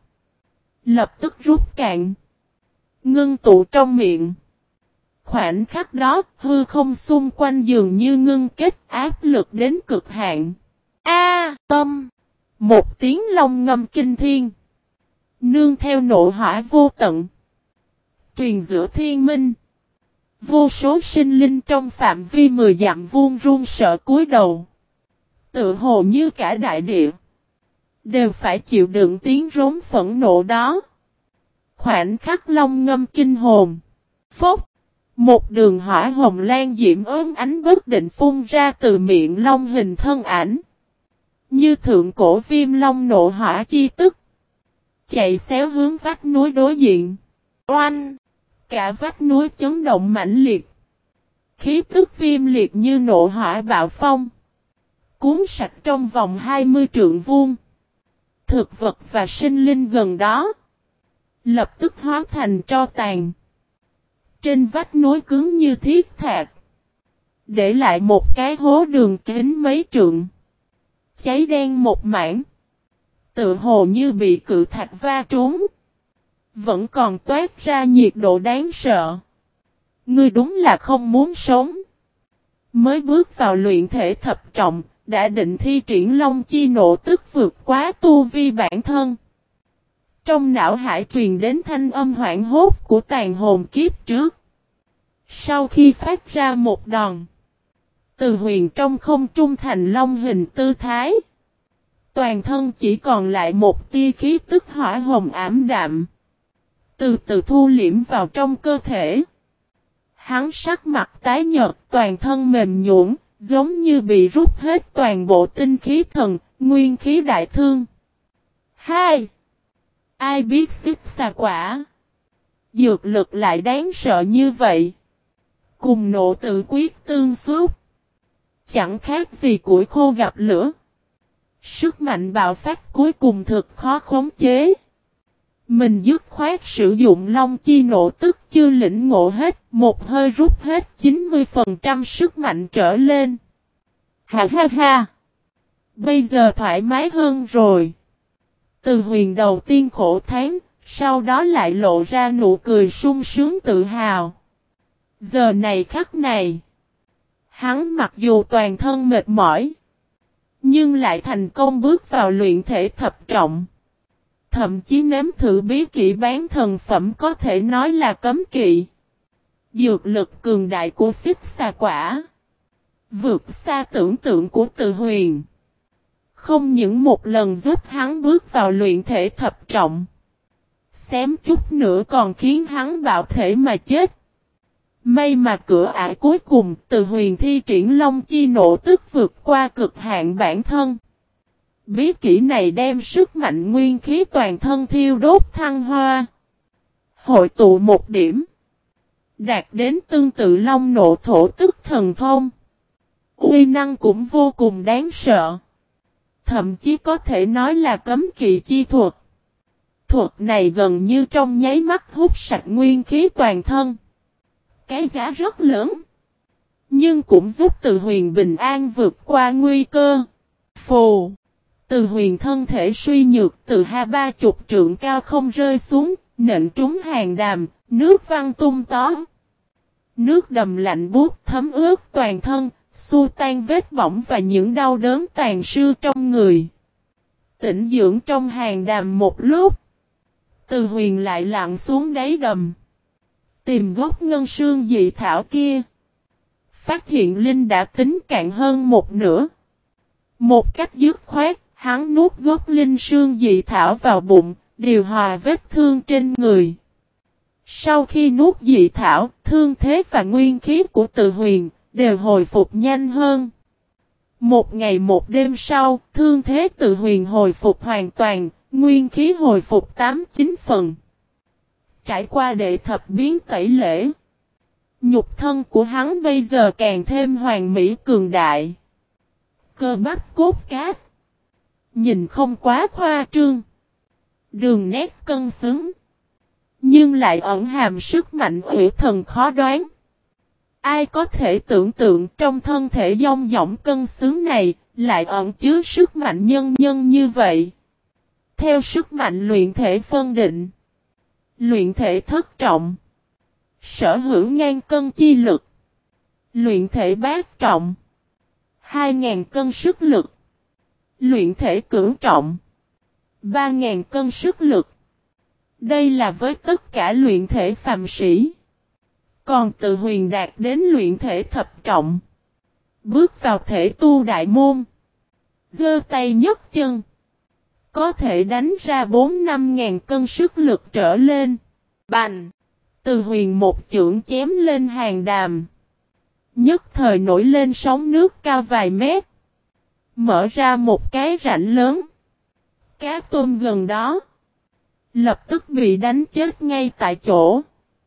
lập tức rút cạn, ngưng tụ trong miệng. Khoảnh khắc đó, hư không xung quanh dường như ngưng kết, áp lực đến cực hạn. A, tâm! Một tiếng long ngâm kinh thiên, nương theo nộ hỏa vô tận, truyền giữa thiên minh. Vô số sinh linh trong phạm vi mười dặm vuông run sợ cúi đầu. Tự hồ như cả đại địa đều phải chịu đựng tiếng rống phẫn nộ đó. Khoảnh khắc long ngâm kinh hồn. Phốc! Một đường hỏa hồng lan diễm ốm ánh bất định phun ra từ miệng long hình thân ảnh. Như thượng cổ viêm long nộ hỏa chi tức. Chạy xéo hướng vách núi đối diện. Oanh! Cả vách núi chấn động mãnh liệt. Khí tức viêm liệt như nộ hỏa bạo phong. Cuốn sạch trong vòng hai mươi trượng vuông. Thực vật và sinh linh gần đó lập tức hóa thành tro tàn. Trên vách núi cứng như thiết thạch, để lại một cái hố đường kính mấy trượng, cháy đen một mảng, tự hồ như bị cự thạch va trúng, vẫn còn toát ra nhiệt độ đáng sợ. Ngươi đúng là không muốn sống. Mới bước vào luyện thể thập trọng, đã định thi triển long chi nộ tức vượt quá tu vi bản thân. Trong não hải truyền đến thanh âm hoảng hốt của tàn hồn kiếp trước. Sau khi phát ra một đòn, Từ Huyền trong không trung thành long hình tư thái. Toàn thân chỉ còn lại một tia khí tức hỏa hồng ảm đạm. Từ từ thu liễm vào trong cơ thể. Hắn sắc mặt tái nhợt, toàn thân mềm nhũn, giống như bị rút hết toàn bộ tinh khí thần, nguyên khí đại thương. Hai. Ai biết xích xà quả. Dược lực lại đáng sợ như vậy. Cùng nộ tự quyết tương xúc. Chẳng khác gì củi khô gặp lửa. Sức mạnh bạo phát cuối cùng thực khó khống chế. Mình dứt khoát sử dụng long chi nộ tức chưa lĩnh ngộ hết, một hơi rút hết chín mươi phần trăm sức mạnh trở lên. Ha ha ha! Bây giờ thoải mái hơn rồi. Từ Huyền đầu tiên khổ thán, sau đó lại lộ ra nụ cười sung sướng tự hào. Giờ này khắc này, hắn mặc dù toàn thân mệt mỏi, nhưng lại thành công bước vào luyện thể thập trọng. Thậm chí nếm thử bí kỹ bán thần phẩm có thể nói là cấm kỵ. Dược lực cường đại của xích xà quả vượt xa tưởng tượng của Từ Huyền. Không những một lần giúp hắn bước vào luyện thể thập trọng, xém chút nữa còn khiến hắn bạo thể mà chết. May mà cửa ải cuối cùng Từ Huyền thi triển long chi nộ tức vượt qua cực hạn bản thân. Bí kỹ này đem sức mạnh nguyên khí toàn thân thiêu đốt thăng hoa. Hội tụ một điểm. Đạt đến tương tự long nộ thổ tức thần thông. Uy năng cũng vô cùng đáng sợ. Thậm chí có thể nói là cấm kỵ chi thuật. Thuật này gần như trong nháy mắt hút sạch nguyên khí toàn thân. Cái giá rất lớn. Nhưng cũng giúp Từ Huyền bình an vượt qua nguy cơ. Phù. Từ Huyền thân thể suy nhược từ hai ba chục trượng cao không rơi xuống, nện trúng hàng đàm, nước văng tung tó. Nước đầm lạnh buốt thấm ướt toàn thân, xua tan vết bỏng và những đau đớn tàn sư trong người. Tĩnh dưỡng trong hàng đàm một lúc, Từ Huyền lại lặn xuống đáy đầm. Tìm gốc ngân sương dị thảo kia. Phát hiện linh đã tính cạn hơn một nửa. Một cách dứt khoát, hắn nuốt gốc linh sương dị thảo vào bụng, điều hòa vết thương trên người. Sau khi nuốt dị thảo, thương thế và nguyên khí của Từ Huyền đều hồi phục nhanh hơn. Một ngày một đêm sau, thương thế Từ Huyền hồi phục hoàn toàn, nguyên khí hồi phục tám chín phần. Trải qua đệ thập biến tẩy lễ, nhục thân của hắn bây giờ càng thêm hoàn mỹ cường đại. Cơ bắp cốt cát, nhìn không quá khoa trương, đường nét cân xứng, nhưng lại ẩn hàm sức mạnh ủy thần khó đoán. Ai có thể tưởng tượng trong thân thể dong dỏng cân xứng này, lại ẩn chứa sức mạnh nhân nhân như vậy. Theo sức mạnh luyện thể phân định, luyện thể thất trọng, sở hữu ngang cân chi lực, luyện thể bát trọng, hai ngàn cân sức lực, luyện thể cửu trọng, ba ngàn cân sức lực. Đây là với tất cả luyện thể phàm sĩ. Còn Từ Huyền đạt đến luyện thể thập trọng, bước vào thể tu đại môn, giơ tay nhấc chân, có thể đánh ra bốn năm ngàn cân sức lực trở lên. Bành! Từ Huyền một chưởng chém lên hàng đàm. Nhất thời nổi lên sóng nước cao vài mét. Mở ra một cái rãnh lớn. Cá tôm gần đó lập tức bị đánh chết ngay tại chỗ.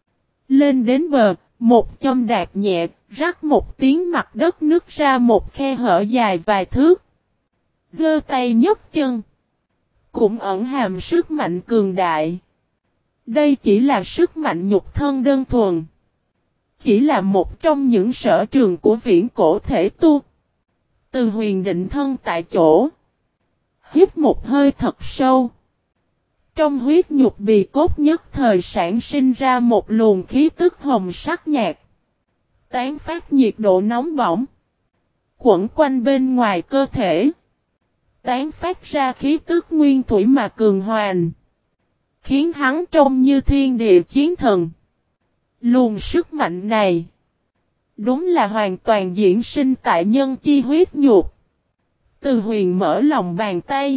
Lên đến bờ, một châm đạp nhẹ, rắc một tiếng mặt đất nứt ra một khe hở dài vài thước. Giơ tay nhấc chân, cũng ẩn hàm sức mạnh cường đại. Đây chỉ là sức mạnh nhục thân đơn thuần. Chỉ là một trong những sở trường của viễn cổ thể tu. Từ Huyền định thân tại chỗ, hít một hơi thật sâu. Trong huyết nhục bì cốt nhất thời sản sinh ra một luồng khí tức hồng sắc nhạt, tán phát nhiệt độ nóng bỏng, quẩn quanh bên ngoài cơ thể, tán phát ra khí tức nguyên thủy mà cường hoành. khiến hắn trông như thiên địa chiến thần. Luồng sức mạnh này, đúng là hoàn toàn diễn sinh tại nhân chi huyết nhục. Từ Huyền mở lòng bàn tay.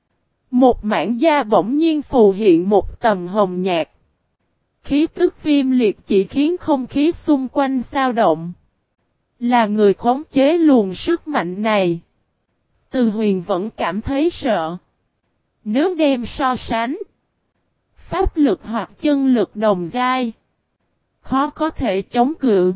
Một mảng da bỗng nhiên phù hiện một tầm hồng nhạt. Khí tức viêm liệt chỉ khiến không khí xung quanh xao động. Là người khống chế luồng sức mạnh này. Từ Huyền vẫn cảm thấy sợ. Nếu đem so sánh pháp lực hoặc chân lực đồng giai, khó có thể chống cự.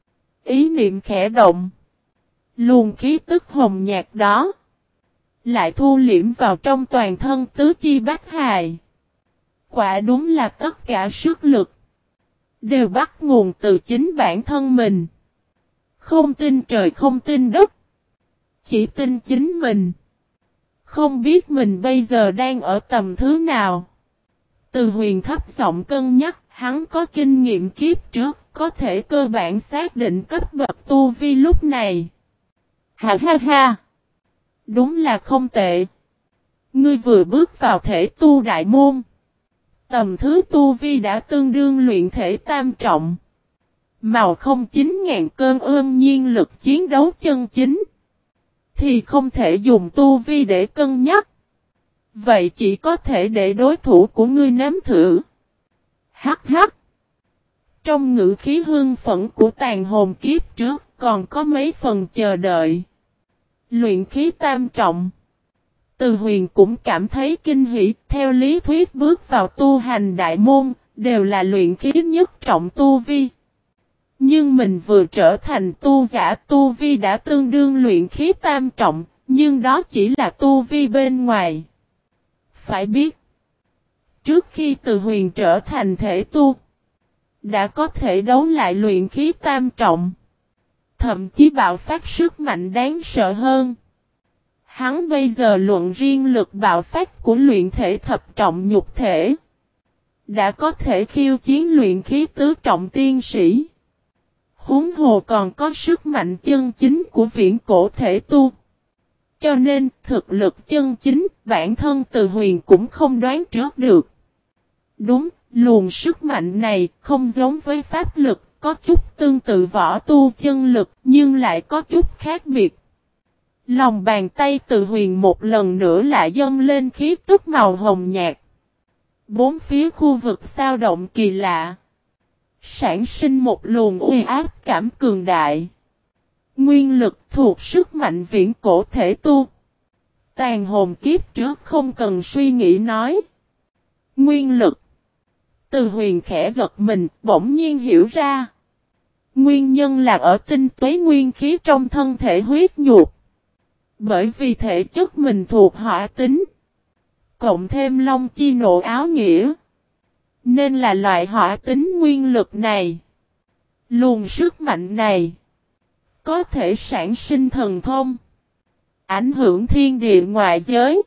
Ý niệm khẽ động. Luồng khí tức hồng nhạt đó lại thu liễm vào trong toàn thân tứ chi bách hài. Quả đúng là tất cả sức lực đều bắt nguồn từ chính bản thân mình. Không tin trời không tin đất, chỉ tin chính mình. Không biết mình bây giờ đang ở tầm thứ nào. Từ Huyền thấp giọng cân nhắc, hắn có kinh nghiệm kiếp trước, có thể cơ bản xác định cấp bậc tu vi lúc này. Ha ha ha! Đúng là không tệ. Ngươi vừa bước vào thể tu đại môn. Tầm thứ tu vi đã tương đương luyện thể tam trọng. Màu không chín ngàn cơn ương nhiên lực chiến đấu chân chính. Thì không thể dùng tu vi để cân nhắc. Vậy chỉ có thể để đối thủ của ngươi nếm thử. Hắc hắc. Trong ngữ khí hương phẫn của tàn hồn kiếp trước còn có mấy phần chờ đợi. Luyện khí tam trọng. Từ Huyền cũng cảm thấy kinh hỉ. Theo lý thuyết bước vào tu hành đại môn đều là luyện khí nhất trọng tu vi. Nhưng mình vừa trở thành tu giả, tu vi đã tương đương luyện khí tam trọng. Nhưng đó chỉ là tu vi bên ngoài. Phải biết, trước khi Từ Huyền trở thành thể tu, đã có thể đấu lại luyện khí tam trọng. Thậm chí bạo phát sức mạnh đáng sợ hơn. Hắn bây giờ luận riêng lực bạo phát của luyện thể thập trọng nhục thể. Đã có thể khiêu chiến luyện khí tứ trọng tiên sĩ. Huống hồ còn có sức mạnh chân chính của viễn cổ thể tu. Cho nên thực lực chân chính bản thân Từ Huyền cũng không đoán trước được. Đúng, luồng sức mạnh này không giống với pháp lực, có chút tương tự võ tu chân lực nhưng lại có chút khác biệt. Lòng bàn tay Từ Huyền một lần nữa lại dâng lên khí tức màu hồng nhạt. Bốn phía khu vực xao động kỳ lạ. Sản sinh một luồng uy áp cảm cường đại. Nguyên lực thuộc sức mạnh viễn cổ thể tu. Tàn hồn kiếp trước không cần suy nghĩ nói. Nguyên lực. Từ Huyền khẽ giật mình, bỗng nhiên hiểu ra. Nguyên nhân là ở tinh tuế nguyên khí trong thân thể huyết nhục. Bởi vì thể chất mình thuộc hỏa tính. Cộng thêm long chi nộ áo nghĩa. Nên là loại hỏa tính nguyên lực này. Luồng sức mạnh này có thể sản sinh thần thông. Ảnh hưởng thiên địa ngoại giới.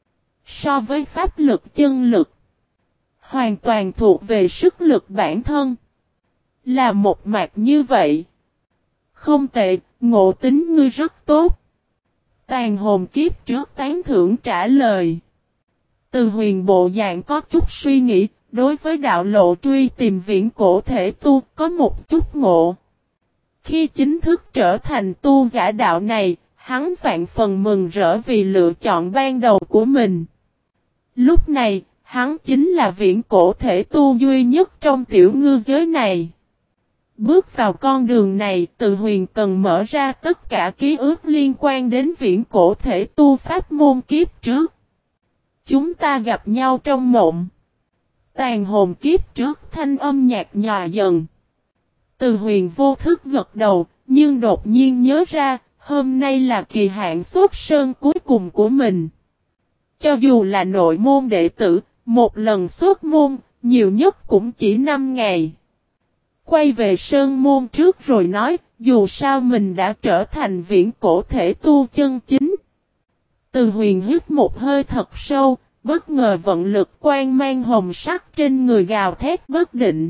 So với pháp lực chân lực. Hoàn toàn thuộc về sức lực bản thân. Là một mạch như vậy. Không tệ, ngộ tính ngươi rất tốt. Tàn hồn kiếp trước tán thưởng trả lời. Từ Huyền bộ dạng có chút suy nghĩ. Đối với đạo lộ truy tìm viễn cổ thể tu có một chút ngộ. Khi chính thức trở thành tu giả đạo này, hắn vạn phần mừng rỡ vì lựa chọn ban đầu của mình. Lúc này, hắn chính là viễn cổ thể tu duy nhất trong tiểu ngư giới này. Bước vào con đường này, Từ Huyền cần mở ra tất cả ký ức liên quan đến viễn cổ thể tu pháp môn kiếp trước. Chúng ta gặp nhau trong mộng. Tàn hồn kiếp trước thanh âm nhạt nhòa dần. Từ Huyền vô thức gật đầu, nhưng đột nhiên nhớ ra, hôm nay là kỳ hạn xuất sơn cuối cùng của mình. Cho dù là nội môn đệ tử, một lần xuất môn, nhiều nhất cũng chỉ năm ngày. Quay về sơn môn trước rồi nói, dù sao mình đã trở thành viễn cổ thể tu chân chính. Từ Huyền hít một hơi thật sâu. Bất ngờ vận lực quang mang hồng sắc trên người gào thét bất định.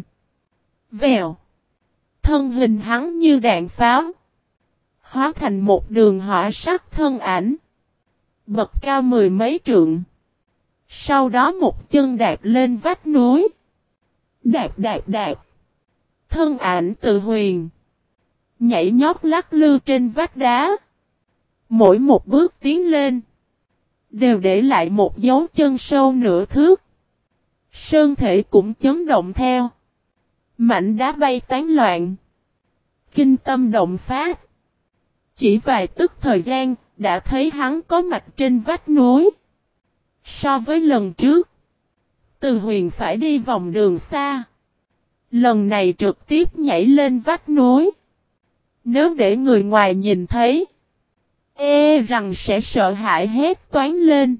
Vèo. Thân hình hắn như đạn pháo. Hóa thành một đường hỏa sắc thân ảnh. Bật cao mười mấy trượng. Sau đó một chân đạp lên vách núi. Đạp đạp đạp. Thân ảnh Từ Huyền nhảy nhót lắc lư trên vách đá. Mỗi một bước tiến lên đều để lại một dấu chân sâu nửa thước. Sơn thể cũng chấn động theo. Mảnh đá bay tán loạn. Kinh tâm động phát. Chỉ vài tức thời gian đã thấy hắn có mặt trên vách núi. So với lần trước, Từ Huyền phải đi vòng đường xa. Lần này trực tiếp nhảy lên vách núi. Nếu để người ngoài nhìn thấy, e rằng sẽ sợ hãi hét toáng lên.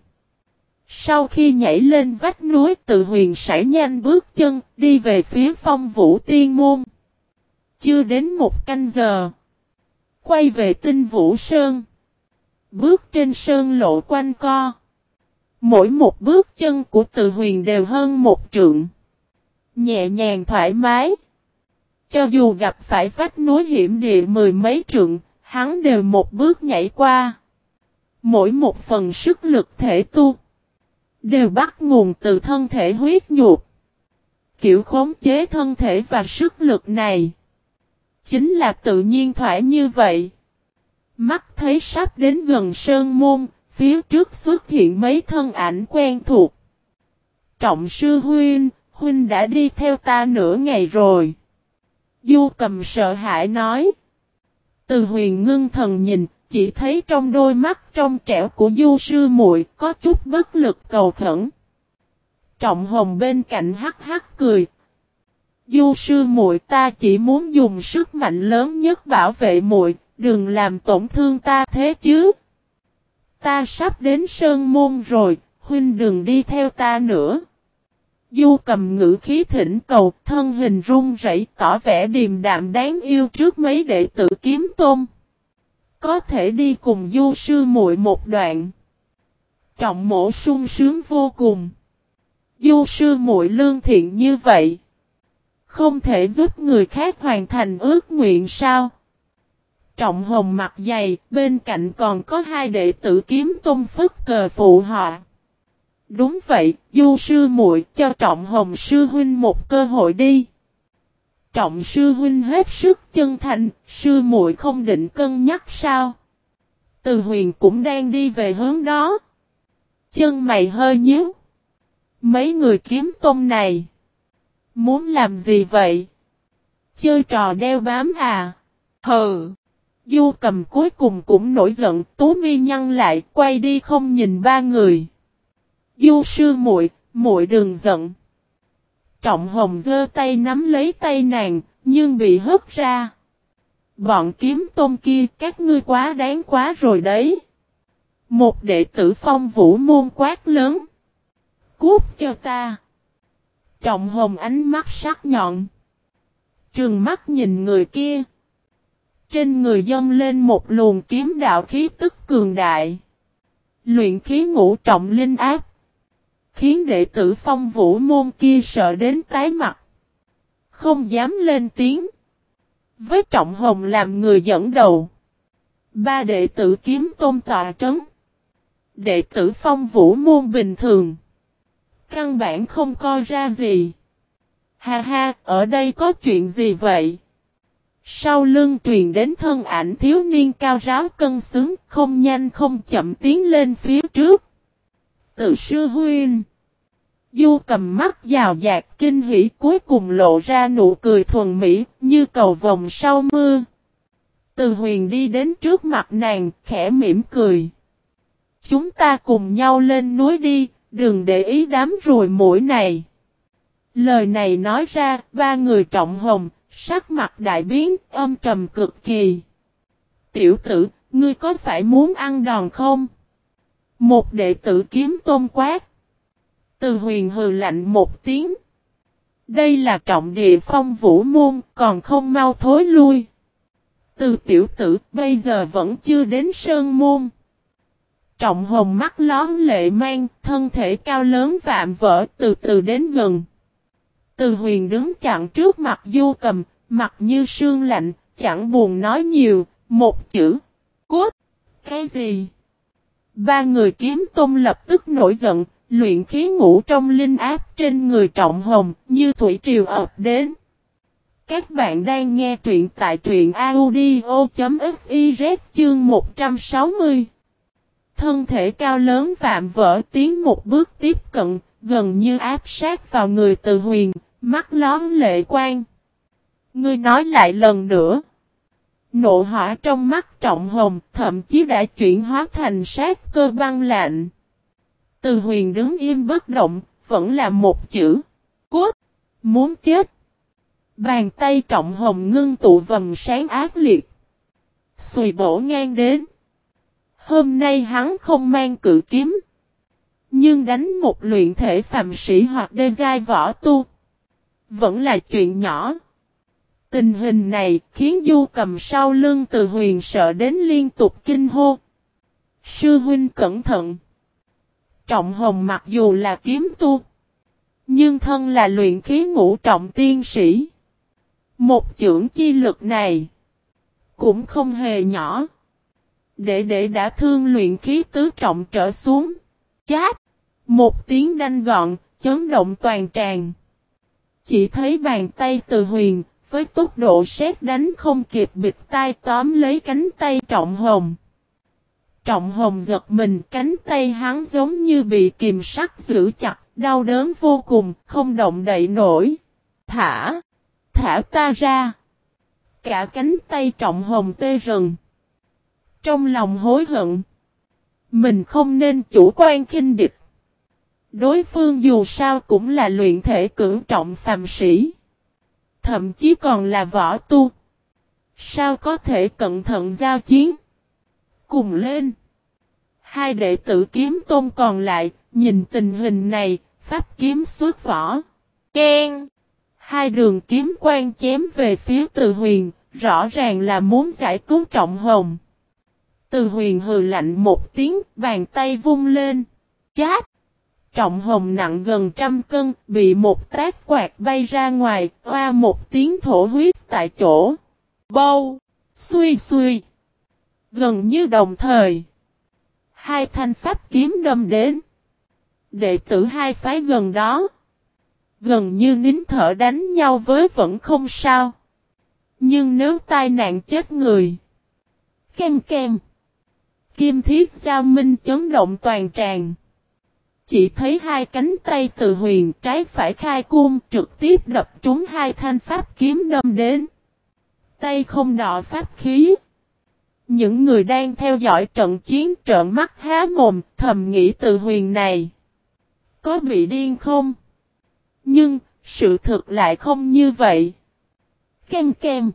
Sau khi nhảy lên vách núi, Từ Huyền sải nhanh bước chân đi về phía Phong Vũ Tiên Môn. Chưa đến một canh giờ, quay về Tinh Vũ Sơn. Bước trên sơn lộ quanh co. Mỗi một bước chân của Từ Huyền đều hơn một trượng. Nhẹ nhàng thoải mái. Cho dù gặp phải vách núi hiểm địa mười mấy trượng, hắn đều một bước nhảy qua. Mỗi một phần sức lực thể tu đều bắt nguồn từ thân thể huyết nhục. Kiểu khống chế thân thể và sức lực này chính là tự nhiên thoải như vậy. Mắt thấy sắp đến gần sơn môn, phía trước xuất hiện mấy thân ảnh quen thuộc. Trọng sư huynh, huynh đã đi theo ta nửa ngày rồi. Du Cầm sợ hãi nói. Từ Huyền ngưng thần nhìn, chỉ thấy trong đôi mắt trong trẻo của Du sư muội có chút bất lực cầu khẩn. Trọng Hồng bên cạnh hắc hắc cười. Du sư muội, ta chỉ muốn dùng sức mạnh lớn nhất bảo vệ muội, đừng làm tổn thương ta thế chứ. Ta sắp đến sơn môn rồi, huynh đừng đi theo ta nữa. Du Cầm ngữ khí thỉnh cầu, thân hình run rẩy tỏ vẻ điềm đạm đáng yêu trước mấy đệ tử Kiếm Tôn. Có thể đi cùng Du sư muội một đoạn. Trọng Mỗ sung sướng vô cùng. Du sư muội lương thiện như vậy, không thể giúp người khác hoàn thành ước nguyện sao? Trọng Hồng mặt dày, bên cạnh còn có hai đệ tử Kiếm Tôn phất cờ phụ họ. Đúng vậy, Du sư muội, cho Trọng Hồng sư huynh một cơ hội đi. Trọng sư huynh hết sức chân thành, sư muội không định cân nhắc sao? Từ Huyền cũng đang đi về hướng đó. Chân mày hơi nhíu. Mấy người Kiếm Tôn này muốn làm gì vậy? Chơi trò đeo bám à? Hừ. Du Cầm cuối cùng cũng nổi giận, tú mi nhăn lại, quay đi không nhìn ba người. Du sư muội, muội đừng giận. Trọng Hồng giơ tay nắm lấy tay nàng, nhưng bị hất ra. Bọn Kiếm Tôn kia, các ngươi quá đáng quá rồi đấy. Một đệ tử Phong Vũ môn quát lớn. Cút cho ta. Trọng Hồng ánh mắt sắc nhọn. Trừng mắt nhìn người kia. Trên người dâng lên một luồng kiếm đạo khí tức cường đại. Luyện khí ngũ trọng linh áp. Khiến đệ tử Phong Vũ môn kia sợ đến tái mặt. Không dám lên tiếng. Với Trọng Hồng làm người dẫn đầu. Ba đệ tử Kiếm Tôn tọa trấn. Đệ tử Phong Vũ môn bình thường. Căn bản không coi ra gì. Ha ha, ở đây có chuyện gì vậy? Sau lưng truyền đến thân ảnh thiếu niên cao ráo cân xứng, không nhanh không chậm tiến lên phía trước. Từ sư huynh. Du Cầm mắt giàu dạt kinh hỉ, cuối cùng lộ ra nụ cười thuần mỹ, như cầu vồng sau mưa. Từ Huyền đi đến trước mặt nàng, khẽ mỉm cười. Chúng ta cùng nhau lên núi đi, đừng để ý đám ruồi muỗi này. Lời này nói ra, ba người Trọng Hồng, sắc mặt đại biến, âm trầm cực kỳ. Tiểu tử, ngươi có phải muốn ăn đòn không? Một đệ tử Kiếm Tôn quát. Từ Huyền hừ lạnh một tiếng. Đây là trọng địa Phong Vũ môn, còn không mau thối lui. Từ tiểu tử, bây giờ vẫn chưa đến sơn môn. Trọng Hồng mắt lón lệ mang, thân thể cao lớn vạm vỡ, từ từ đến gần. Từ Huyền đứng chặn trước mặt Du Cầm, mặt như sương lạnh, chẳng buồn nói nhiều, một chữ. Cút! Cái gì? Ba người Kiếm Tôn lập tức nổi giận, Luyện khí ngũ trong linh áp trên người Trọng Hồng như thủy triều ập đến. Các bạn đang nghe truyện tại truyện audio.fiz chương một trăm sáu mươi. Thân thể cao lớn vạm vỡ tiến một bước tiếp cận, gần như áp sát vào người Từ Huyền, mắt lón lệ quang. Ngươi nói lại lần nữa. Nộ hỏa trong mắt Trọng Hồng thậm chí đã chuyển hóa thành sát cơ băng lạnh. Từ Huyền đứng im bất động, vẫn là một chữ. Cút! Muốn chết! Bàn tay Trọng Hồng ngưng tụ vầng sáng ác liệt. Xùi bổ ngang đến. Hôm nay hắn không mang cự kiếm. Nhưng đánh một luyện thể phàm sĩ hoặc đê giai võ tu. Vẫn là chuyện nhỏ. Tình hình này khiến Du Cầm sau lưng Từ Huyền sợ đến liên tục kinh hô. Sư huynh cẩn thận. Trọng Hồng mặc dù là kiếm tu. Nhưng thân là luyện khí ngũ trọng tiên sĩ. Một chưởng chi lực này. Cũng không hề nhỏ. Để để đã thương luyện khí tứ trọng trở xuống. Chát. Một tiếng đanh gọn, chấn động toàn tràng. Chỉ thấy bàn tay Từ Huyền, với tốc độ sét đánh không kịp bịt tai tóm lấy cánh tay Trọng Hồng. Trọng Hồng giật mình, cánh tay hắn giống như bị kìm sắt giữ chặt, đau đớn vô cùng, không động đậy nổi. Thả! Thả ta ra! Cả cánh tay Trọng Hồng tê rần. Trong lòng hối hận. Mình không nên chủ quan khinh địch. Đối phương dù sao cũng là luyện thể cưỡng trọng phàm sĩ. Thậm chí còn là võ tu. Sao có thể cẩn thận giao chiến? Cùng lên. Hai đệ tử kiếm tôn còn lại, nhìn tình hình này, pháp kiếm xuất vỏ. Ken! Hai đường kiếm quang chém về phía Từ Huyền, rõ ràng là muốn giải cứu Trọng Hồng. Từ Huyền hừ lạnh một tiếng, bàn tay vung lên. Chát! Trọng Hồng nặng gần trăm cân, bị một tác quạt bay ra ngoài, oa một tiếng thổ huyết tại chỗ. Bâu! Xuy xuy! Gần như đồng thời. Hai thanh pháp kiếm đâm đến. Đệ tử hai phái gần đó. Gần như nín thở đánh nhau với vẫn không sao. Nhưng nếu tai nạn chết người. Kem kem. Kim thiết giao minh chấn động toàn tràng. Chỉ thấy hai cánh tay Từ Huyền trái phải khai cung trực tiếp đập trúng hai thanh pháp kiếm đâm đến. Tay không đọ pháp khí. Những người đang theo dõi trận chiến trợn mắt há mồm thầm nghĩ Từ Huyền này. Có bị điên không? Nhưng sự thực lại không như vậy. Kem kem.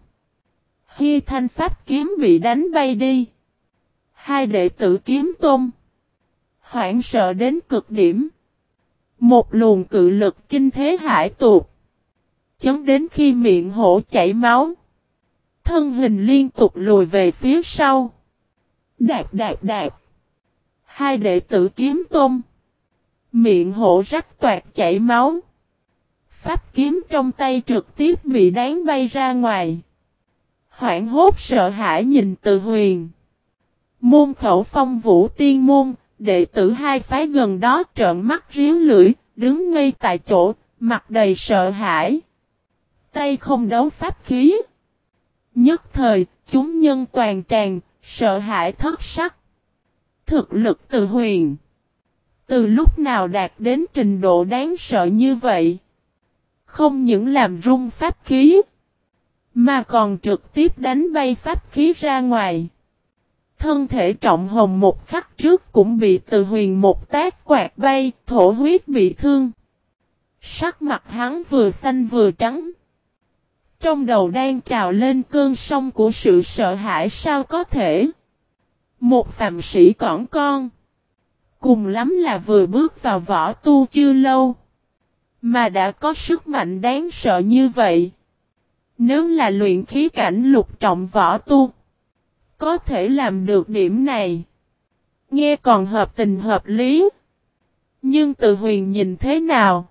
Hi thanh pháp kiếm bị đánh bay đi. Hai đệ tử kiếm tôn. Hoảng sợ đến cực điểm. Một luồng cự lực kinh thế hải tuột. Chấn đến khi miệng hổ chảy máu. Thân hình liên tục lùi về phía sau. Đạp đạp đạp. Hai đệ tử kiếm tôn. Miệng hổ rách toạc chảy máu. Pháp kiếm trong tay trực tiếp bị đánh bay ra ngoài. Hoảng hốt sợ hãi nhìn Từ Huyền. Môn khẩu Phong Vũ Tiên môn, đệ tử hai phái gần đó trợn mắt ríu lưỡi, đứng ngây tại chỗ, mặt đầy sợ hãi. Tay không đấu pháp khí. Nhất thời, chúng nhân toàn tràn, sợ hãi thất sắc. Thực lực Từ Huyền. Từ lúc nào đạt đến trình độ đáng sợ như vậy? Không những làm rung pháp khí, mà còn trực tiếp đánh bay pháp khí ra ngoài. Thân thể Trọng Hồng một khắc trước cũng bị Từ Huyền một tác quạt bay, thổ huyết bị thương. Sắc mặt hắn vừa xanh vừa trắng. Trong đầu đang trào lên cơn sóng của sự sợ hãi sao có thể. Một phàm sĩ cỏn con. Cùng lắm là vừa bước vào võ tu chưa lâu. Mà đã có sức mạnh đáng sợ như vậy. Nếu là luyện khí cảnh lục trọng võ tu. Có thể làm được điểm này. Nghe còn hợp tình hợp lý. Nhưng Từ Huyền nhìn thế nào?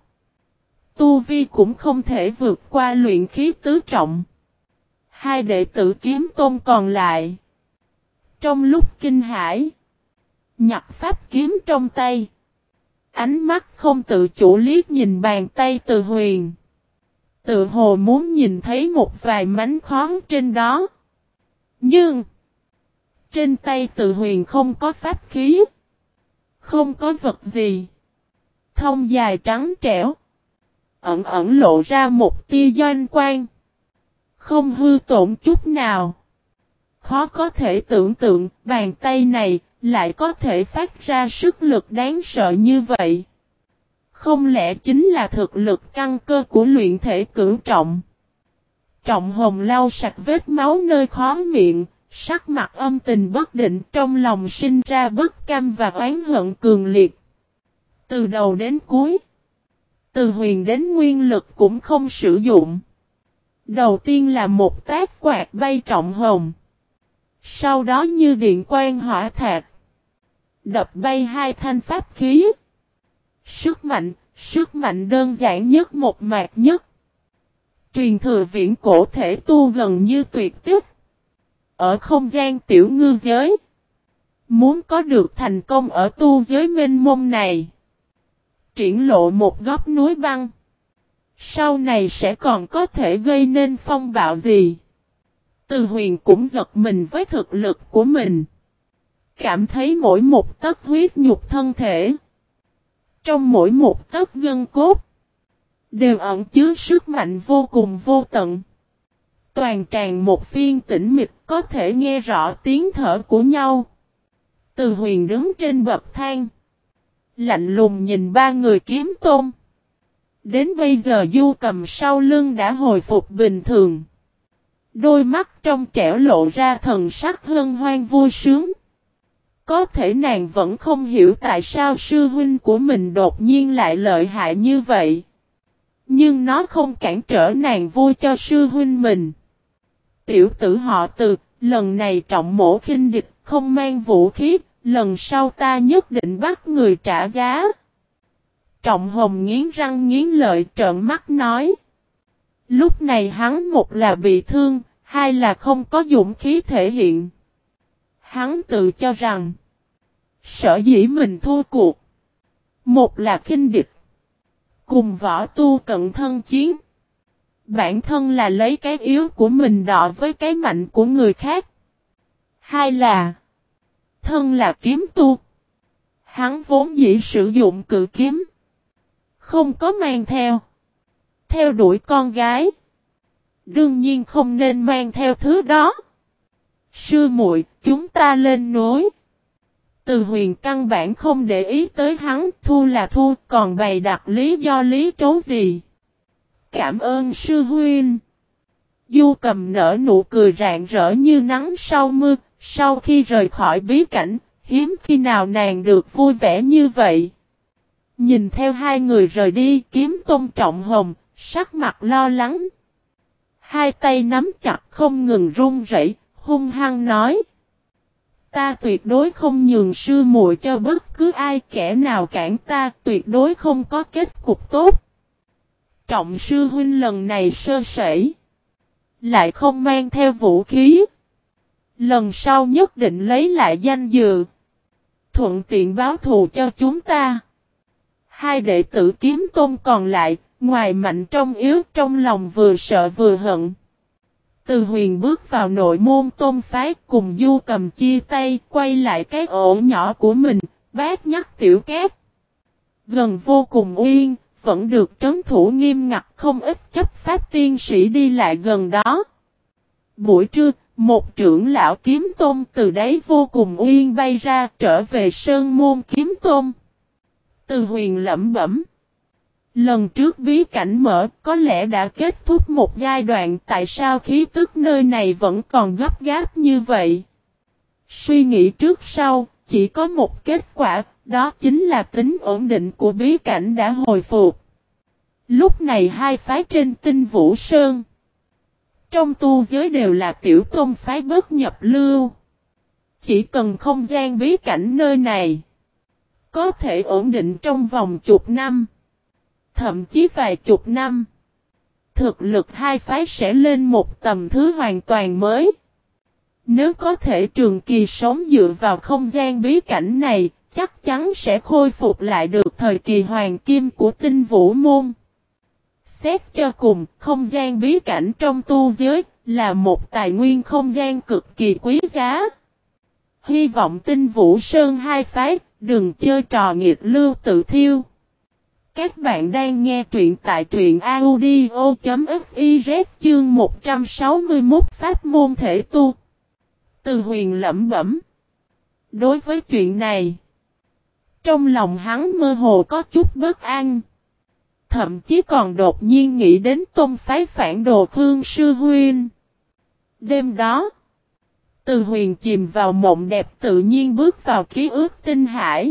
Tu vi cũng không thể vượt qua luyện khí tứ trọng. Hai đệ tử kiếm tôn còn lại. Trong lúc kinh hãi. Nhặt pháp kiếm trong tay. Ánh mắt không tự chủ liếc nhìn bàn tay Từ Huyền. Tự hồ muốn nhìn thấy một vài mánh khóe trên đó. Nhưng trên tay Từ Huyền không có pháp khí. Không có vật gì. Thông dài trắng trẻo. Ẩn ẩn lộ ra một tia doanh quang. Không hư tổn chút nào. Khó có thể tưởng tượng bàn tay này lại có thể phát ra sức lực đáng sợ như vậy. Không lẽ chính là thực lực căn cơ của luyện thể cửu trọng? Trọng Hồng lau sạch vết máu nơi khóe miệng, sắc mặt âm tình bất định, trong lòng sinh ra bất cam và oán hận cường liệt. Từ đầu đến cuối, từ huyền đến nguyên lực cũng không sử dụng. Đầu tiên là một tác quạt bay Trọng Hồng. Sau đó như điện quang hỏa thạch, đập bay hai thanh pháp khí. Sức mạnh, sức mạnh đơn giản nhất một mạc nhất. Truyền thừa viễn cổ thể tu gần như tuyệt tích. Ở không gian tiểu ngư giới, muốn có được thành công ở tu giới mênh mông này, triển lộ một góc núi băng, sau này sẽ còn có thể gây nên phong bạo gì? Từ huyền cũng giật mình với thực lực của mình. Cảm thấy mỗi một tấc huyết nhục thân thể, trong mỗi một tấc gân cốt, đều ẩn chứa sức mạnh vô cùng vô tận. Toàn tràn một phiên tĩnh mịch có thể nghe rõ tiếng thở của nhau. Từ huyền đứng trên bậc thang, lạnh lùng nhìn ba người kiếm tôn. Đến bây giờ Du Cầm sau lưng đã hồi phục bình thường. Đôi mắt trong trẻo lộ ra thần sắc hân hoan vui sướng. Có thể nàng vẫn không hiểu tại sao sư huynh của mình đột nhiên lại lợi hại như vậy. Nhưng nó không cản trở nàng vui cho sư huynh mình. Tiểu tử họ Từ, lần này trọng mổ khinh địch, không mang vũ khí, lần sau ta nhất định bắt người trả giá. Trọng Hồng nghiến răng nghiến lợi trợn mắt nói. Lúc này hắn một là bị thương, hai là không có dũng khí thể hiện. Hắn tự cho rằng, sở dĩ mình thua cuộc. Một là khinh địch, cùng võ tu cận thân chiến. Bản thân là lấy cái yếu của mình đọ với cái mạnh của người khác. Hai là, thân là kiếm tu. Hắn vốn dĩ sử dụng cự kiếm, không có mang theo. Theo đuổi con gái, đương nhiên không nên mang theo thứ đó. Sư muội, chúng ta lên núi. Từ huyền căn bản không để ý tới hắn, thua là thua, còn bày đặt lý do lý trấu gì. Cảm ơn sư huynh. Du Cầm nở nụ cười rạng rỡ như nắng sau mưa, sau khi rời khỏi bí cảnh, hiếm khi nào nàng được vui vẻ như vậy. Nhìn theo hai người rời đi, kiếm tôn Trọng Hồng, sắc mặt lo lắng. Hai tay nắm chặt không ngừng run rẩy, hung hăng nói. Ta tuyệt đối không nhường sư muội cho bất cứ ai, kẻ nào cản ta, tuyệt đối không có kết cục tốt. Trọng sư huynh lần này sơ sẩy, lại không mang theo vũ khí. Lần sau nhất định lấy lại danh dự, thuận tiện báo thù cho chúng ta. Hai đệ tử kiếm tôn còn lại, ngoài mạnh trong yếu, trong lòng vừa sợ vừa hận. Từ huyền bước vào nội môn tôn phái, cùng Du Cầm chia tay, quay lại cái ổ nhỏ của mình, bát nhắc tiểu cát. Gần vô cùng uyên, vẫn được trấn thủ nghiêm ngặt, không ít chấp pháp tiên sĩ đi lại gần đó. Buổi trưa, một trưởng lão kiếm tôn từ đấy vô cùng uyên bay ra, trở về sơn môn kiếm tôn. Từ huyền lẩm bẩm. Lần trước bí cảnh mở có lẽ đã kết thúc một giai đoạn, tại sao khí tức nơi này vẫn còn gấp gáp như vậy? Suy nghĩ trước sau, chỉ có một kết quả, đó chính là tính ổn định của bí cảnh đã hồi phục. Lúc này hai phái trên Tinh Vũ Sơn, trong tu giới đều là tiểu tôn phái bất nhập lưu. Chỉ cần không gian bí cảnh nơi này có thể ổn định trong vòng chục năm, thậm chí vài chục năm, thực lực hai phái sẽ lên một tầm thứ hoàn toàn mới. Nếu có thể trường kỳ sống dựa vào không gian bí cảnh này, chắc chắn sẽ khôi phục lại được thời kỳ hoàng kim của tinh vũ môn. Xét cho cùng, không gian bí cảnh trong tu giới là một tài nguyên không gian cực kỳ quý giá. Hy vọng tinh vũ sơn hai phái, đừng chơi trò nghiệt lưu tự thiêu. Các bạn đang nghe truyện tại truyện audio.fiz chương một trăm sáu mươi mốt pháp môn thể tu. Từ Huyền lẩm bẩm. Đối với chuyện này, trong lòng hắn mơ hồ có chút bất an. Thậm chí còn đột nhiên nghĩ đến tôn phái phản đồ Khương Sư Huynh. Đêm đó, Từ Huyền chìm vào mộng đẹp tự nhiên bước vào ký ức tinh hải.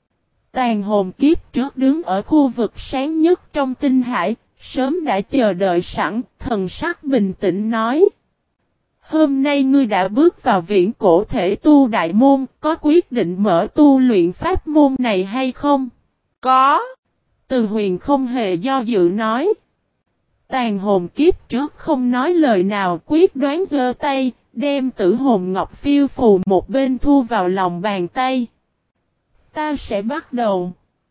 Tàn hồn kiếp trước đứng ở khu vực sáng nhất trong tinh hải, sớm đã chờ đợi sẵn, thần sắc bình tĩnh nói. Hôm nay ngươi đã bước vào viễn cổ thể tu đại môn, có quyết định mở tu luyện pháp môn này hay không? Có. Từ Huyền không hề do dự nói. Tàn hồn kiếp trước không nói lời nào, quyết đoán giơ tay, đem tử hồn ngọc phiêu phù một bên thu vào lòng bàn tay. Ta sẽ bắt đầu.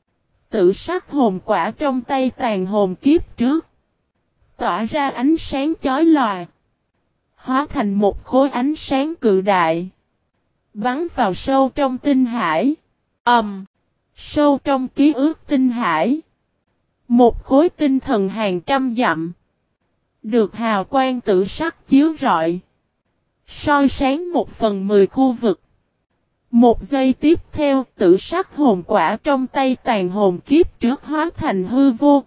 Tự sắc hồn quả trong tay tàn hồn kiếp trước, tỏa ra ánh sáng chói lòa, hóa thành một khối ánh sáng cự đại, bắn vào sâu trong tinh hải. Ầm, um, sâu trong ký ức tinh hải, một khối tinh thần hàng trăm dặm, được hào quang tự sắc chiếu rọi, soi sáng một phần mười khu vực. Một giây tiếp theo, tự sắc hồn quả trong tay tàn hồn kiếp trước hóa thành hư vô.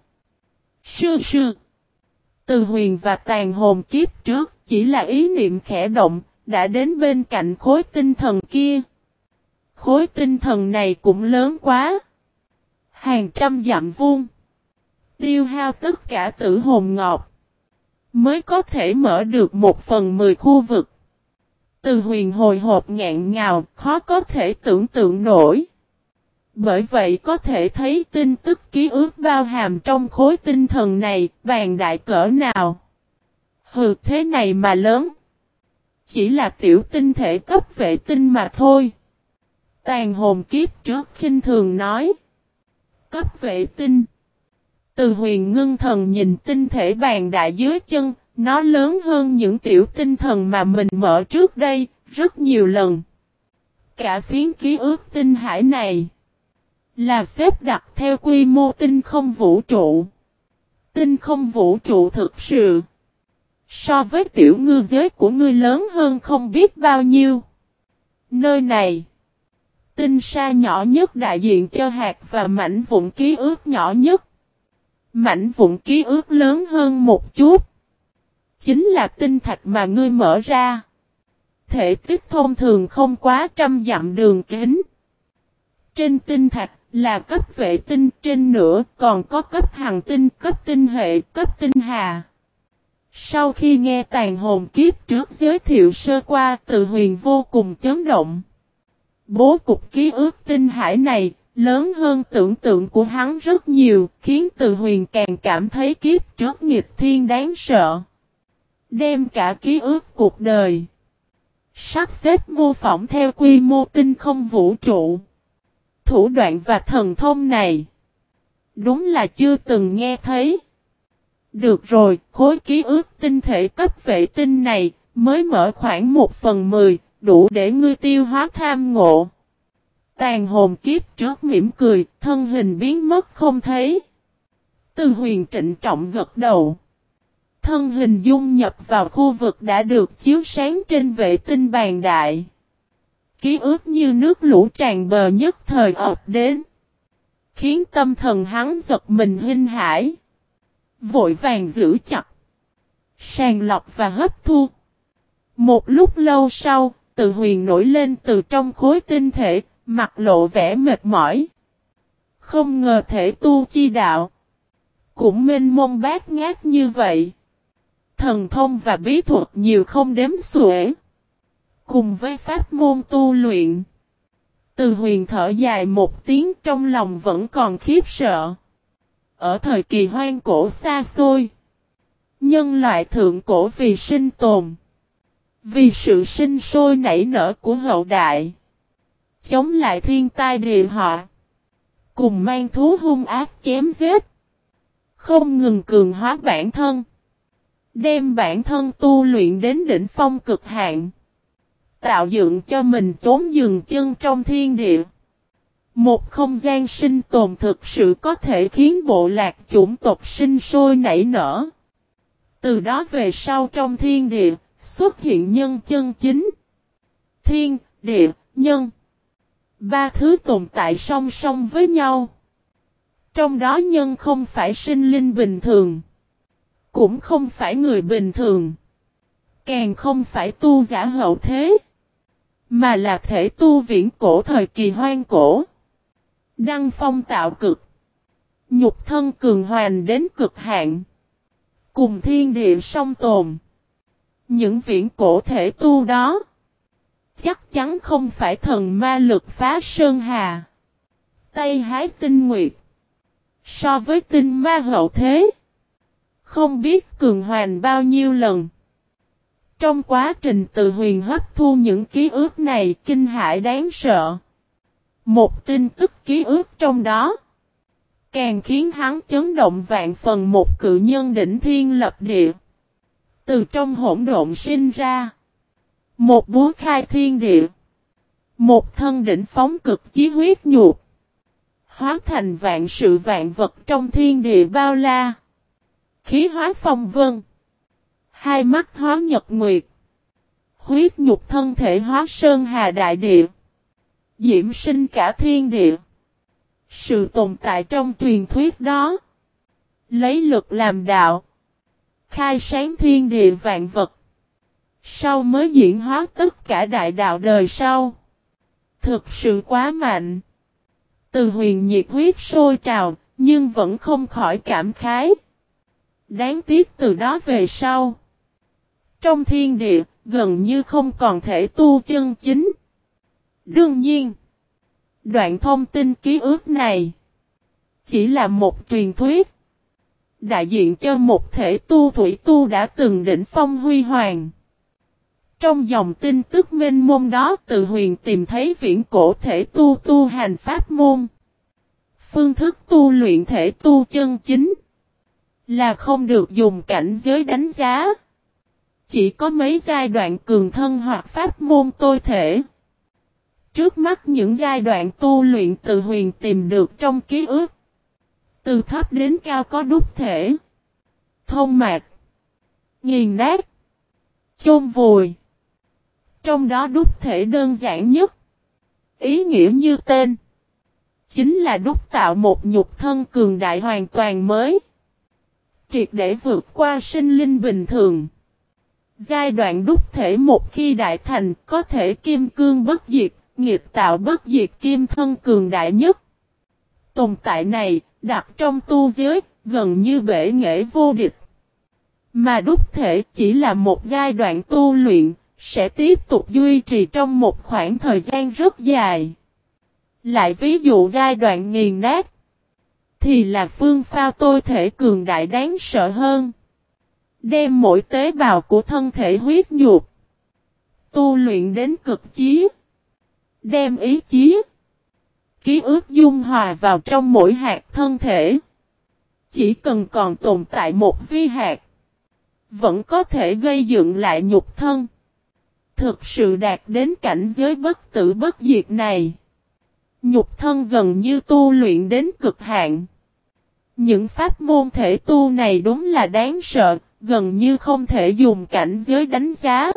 Sư sư. Từ Huyền và tàn hồn kiếp trước chỉ là ý niệm khẽ động, đã đến bên cạnh khối tinh thần kia. Khối tinh thần này cũng lớn quá. Hàng trăm dặm vuông. Tiêu hao tất cả tử hồn ngọc, mới có thể mở được một phần mười khu vực. Từ Huyền hồi hộp ngạn ngào, khó có thể tưởng tượng nổi. Bởi vậy có thể thấy tin tức ký ức bao hàm trong khối tinh thần này, bàn đại cỡ nào. Hừ, thế này mà lớn. Chỉ là tiểu tinh thể cấp vệ tinh mà thôi. Tàn hồn kiếp trước khinh thường nói. Cấp vệ tinh. Từ Huyền ngưng thần nhìn tinh thể bàn đại dưới chân. Nó lớn hơn những tiểu tinh thần mà mình mở trước đây, rất nhiều lần. Cả phiến ký ức tinh hải này là xếp đặt theo quy mô tinh không vũ trụ. Tinh không vũ trụ thực sự so với tiểu ngư giới của ngươi lớn hơn không biết bao nhiêu. Nơi này, tinh sa nhỏ nhất đại diện cho hạt và mảnh vụn ký ức nhỏ nhất. Mảnh vụn ký ức lớn hơn một chút, chính là tinh thạch mà ngươi mở ra. Thể tích thông thường không quá trăm dặm đường kính. Trên tinh thạch là cấp vệ tinh, trên nữa còn có cấp hằng tinh, cấp tinh hệ, cấp tinh hà. Sau khi nghe tàn hồn kiếp trước giới thiệu sơ qua, Từ Huyền vô cùng chấn động. Bố cục ký ức tinh hải này lớn hơn tưởng tượng của hắn rất nhiều, khiến Từ Huyền càng cảm thấy kiếp trước nghịch thiên đáng sợ. Đem cả ký ức cuộc đời sắp xếp mô phỏng theo quy mô tinh không vũ trụ. Thủ đoạn và thần thông này đúng là chưa từng nghe thấy. Được rồi, khối ký ức tinh thể cấp vệ tinh này mới mở khoảng một phần mười, đủ để ngươi tiêu hóa tham ngộ. Tàn hồn kiếp trước mỉm cười, thân hình biến mất không thấy. Từ Huyền trịnh trọng gật đầu. Thân hình dung nhập vào khu vực đã được chiếu sáng trên vệ tinh bàn đại. Ký ức như nước lũ tràn bờ nhất thời ập đến, khiến tâm thần hắn giật mình hinh hãi. Vội vàng giữ chặt, sàng lọc và hấp thu. Một lúc lâu sau, Từ Huyền nổi lên từ trong khối tinh thể, mặt lộ vẻ mệt mỏi. Không ngờ thể tu chi đạo cũng mênh mông bát ngát như vậy. Thần thông và bí thuật nhiều không đếm xuể. Cùng với pháp môn tu luyện, Từ Huyền thở dài một tiếng, trong lòng vẫn còn khiếp sợ. Ở thời kỳ hoang cổ xa xôi, nhân loại thượng cổ vì sinh tồn, vì sự sinh sôi nảy nở của hậu đại, chống lại thiên tai địa họa, cùng mang thú hung ác chém giết, không ngừng cường hóa bản thân, đem bản thân tu luyện đến đỉnh phong cực hạn, tạo dựng cho mình chốn dừng chân trong thiên địa. Một không gian sinh tồn thực sự có thể khiến bộ lạc chủng tộc sinh sôi nảy nở. Từ đó về sau trong thiên địa, xuất hiện nhân chân chính. Thiên, địa, nhân. Ba thứ tồn tại song song với nhau. Trong đó nhân không phải sinh linh bình thường. Cũng không phải người bình thường. Càng không phải tu giả hậu thế. Mà là thể tu viễn cổ thời kỳ hoang cổ. Đăng phong tạo cực. Nhục thân cường hoành đến cực hạn. Cùng thiên địa song tồn. Những viễn cổ thể tu đó. Chắc chắn không phải thần ma lực phá sơn hà. Tay hái tinh nguyệt. So với tinh ma hậu thế. Không biết cường hoành bao nhiêu lần. Trong quá trình Từ Huyền hấp thu những ký ức này kinh hãi đáng sợ. Một tin tức ký ức trong đó. Càng khiến hắn chấn động vạn phần một cự nhân đỉnh thiên lập địa. Từ trong hỗn độn sinh ra. Một búa khai thiên địa. Một thân đỉnh phóng cực chí huyết nhục. Hóa thành vạn sự vạn vật trong thiên địa bao la. Khí hóa phong vân. Hai mắt hóa nhật nguyệt. Huyết nhục thân thể hóa sơn hà đại địa. Diễm sinh cả thiên địa. Sự tồn tại trong truyền thuyết đó. Lấy lực làm đạo. Khai sáng thiên địa vạn vật. Sau mới diễn hóa tất cả đại đạo đời sau. Thực sự quá mạnh. Từ Huyền nhiệt huyết sôi trào, nhưng vẫn không khỏi cảm khái. Đáng tiếc từ đó về sau. Trong thiên địa, gần như không còn thể tu chân chính. Đương nhiên, đoạn thông tin ký ức này chỉ là một truyền thuyết. Đại diện cho một thể tu thủy tu đã từng đỉnh phong huy hoàng. Trong dòng tin tức mênh mông đó Từ Huyền tìm thấy viễn cổ thể tu tu hành pháp môn. Phương thức tu luyện thể tu chân chính là không được dùng cảnh giới đánh giá. Chỉ có mấy giai đoạn cường thân hoặc pháp môn tôi thể. Trước mắt những giai đoạn tu luyện Từ Huyền tìm được trong ký ức. Từ thấp đến cao có đúc thể. Thông mạch. Nghiền nát. Chôn vùi. Trong đó đúc thể đơn giản nhất. Ý nghĩa như tên. Chính là đúc tạo một nhục thân cường đại hoàn toàn mới. Triệt để vượt qua sinh linh bình thường. Giai đoạn đúc thể một khi đại thành có thể kim cương bất diệt, nghiệp tạo bất diệt kim thân cường đại nhất. Tồn tại này, đặt trong tu giới, gần như bể nghệ vô địch. Mà đúc thể chỉ là một giai đoạn tu luyện, sẽ tiếp tục duy trì trong một khoảng thời gian rất dài. Lại ví dụ giai đoạn nghiền nát, thì là phương phao tôi thể cường đại đáng sợ hơn. Đem mỗi tế bào của thân thể huyết nhục tu luyện đến cực chí. Đem ý chí, ký ức dung hòa vào trong mỗi hạt thân thể. Chỉ cần còn tồn tại một vi hạt, vẫn có thể gây dựng lại nhục thân. Thực sự đạt đến cảnh giới bất tử bất diệt này. Nhục thân gần như tu luyện đến cực hạn. Những pháp môn thể tu này đúng là đáng sợ, gần như không thể dùng cảnh giới đánh giá.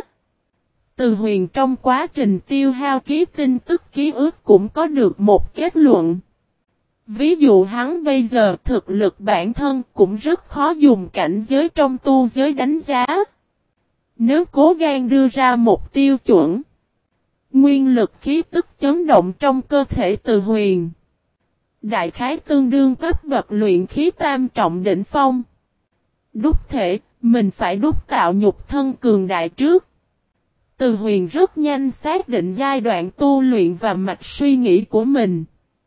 Từ Huyền trong quá trình tiêu hao ký tin tức ký ức cũng có được một kết luận. Ví dụ hắn bây giờ thực lực bản thân cũng rất khó dùng cảnh giới trong tu giới đánh giá. Nếu cố gan đưa ra một tiêu chuẩn, nguyên lực khí tức chấn động trong cơ thể Từ Huyền, đại khái tương đương cấp bậc luyện khí tam trọng đỉnh phong. Đúc thể, mình phải đúc tạo nhục thân cường đại trước. Từ Huyền rất nhanh xác định giai đoạn tu luyện và mạch suy nghĩ của mình.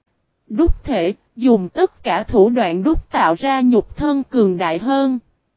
Đúc thể, dùng tất cả thủ đoạn đúc tạo ra nhục thân cường đại hơn.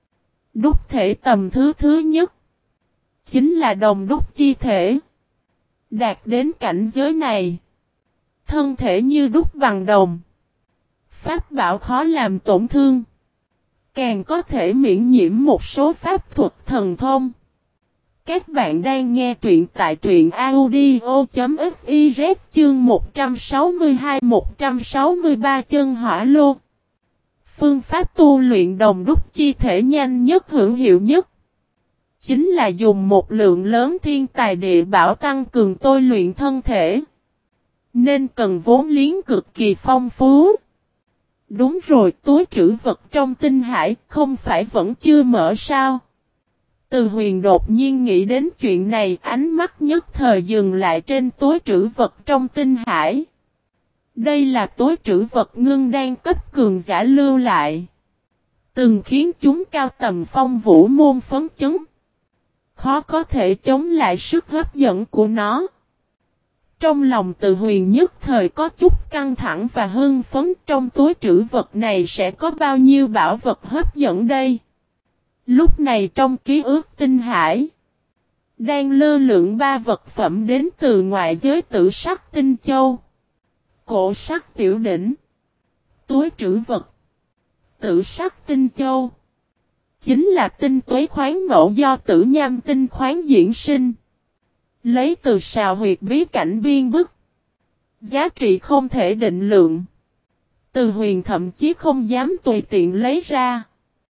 Đúc thể tầm thứ thứ nhất, chính là đồng đúc chi thể. Đạt đến cảnh giới này, Thân thể như đúc bằng đồng. Pháp bảo khó làm tổn thương. Càng có thể miễn nhiễm một số pháp thuật thần thông. Các bạn đang nghe truyện tại truyện audio.fiz chương một trăm sáu mươi hai một trăm sáu mươi ba chân hỏa lô. Phương pháp tu luyện đồng đúc chi thể nhanh nhất hữu hiệu nhất. Chính là dùng một lượng lớn thiên tài địa bảo tăng cường tôi luyện thân thể. Nên cần vốn liếng cực kỳ phong phú. Đúng rồi, túi trữ vật trong tinh hải không phải vẫn chưa mở sao? Từ Huyền đột nhiên nghĩ đến chuyện này, ánh mắt nhất thời dừng lại trên túi trữ vật trong tinh hải. Đây là túi trữ vật ngưng đang cấp cường giả lưu lại. Từng khiến chúng cao tầm phong vũ môn phấn chấn. Khó có thể chống lại sức hấp dẫn của nó. Trong lòng Từ Huyền nhất thời có chút căng thẳng và hưng phấn, trong túi trữ vật này sẽ có bao nhiêu bảo vật hấp dẫn đây. Lúc này trong ký ức tinh hải, đang lơ lửng ba vật phẩm đến từ ngoại giới tử sắc tinh châu. Cổ sắc tiểu đỉnh, túi trữ vật, tử sắc tinh châu. Chính là tinh tuế khoáng mẫu do tử nham tinh khoáng diễn sinh. Lấy từ sào huyệt bí cảnh biên bức. Giá trị không thể định lượng. Từ Huyền thậm chí không dám tùy tiện lấy ra.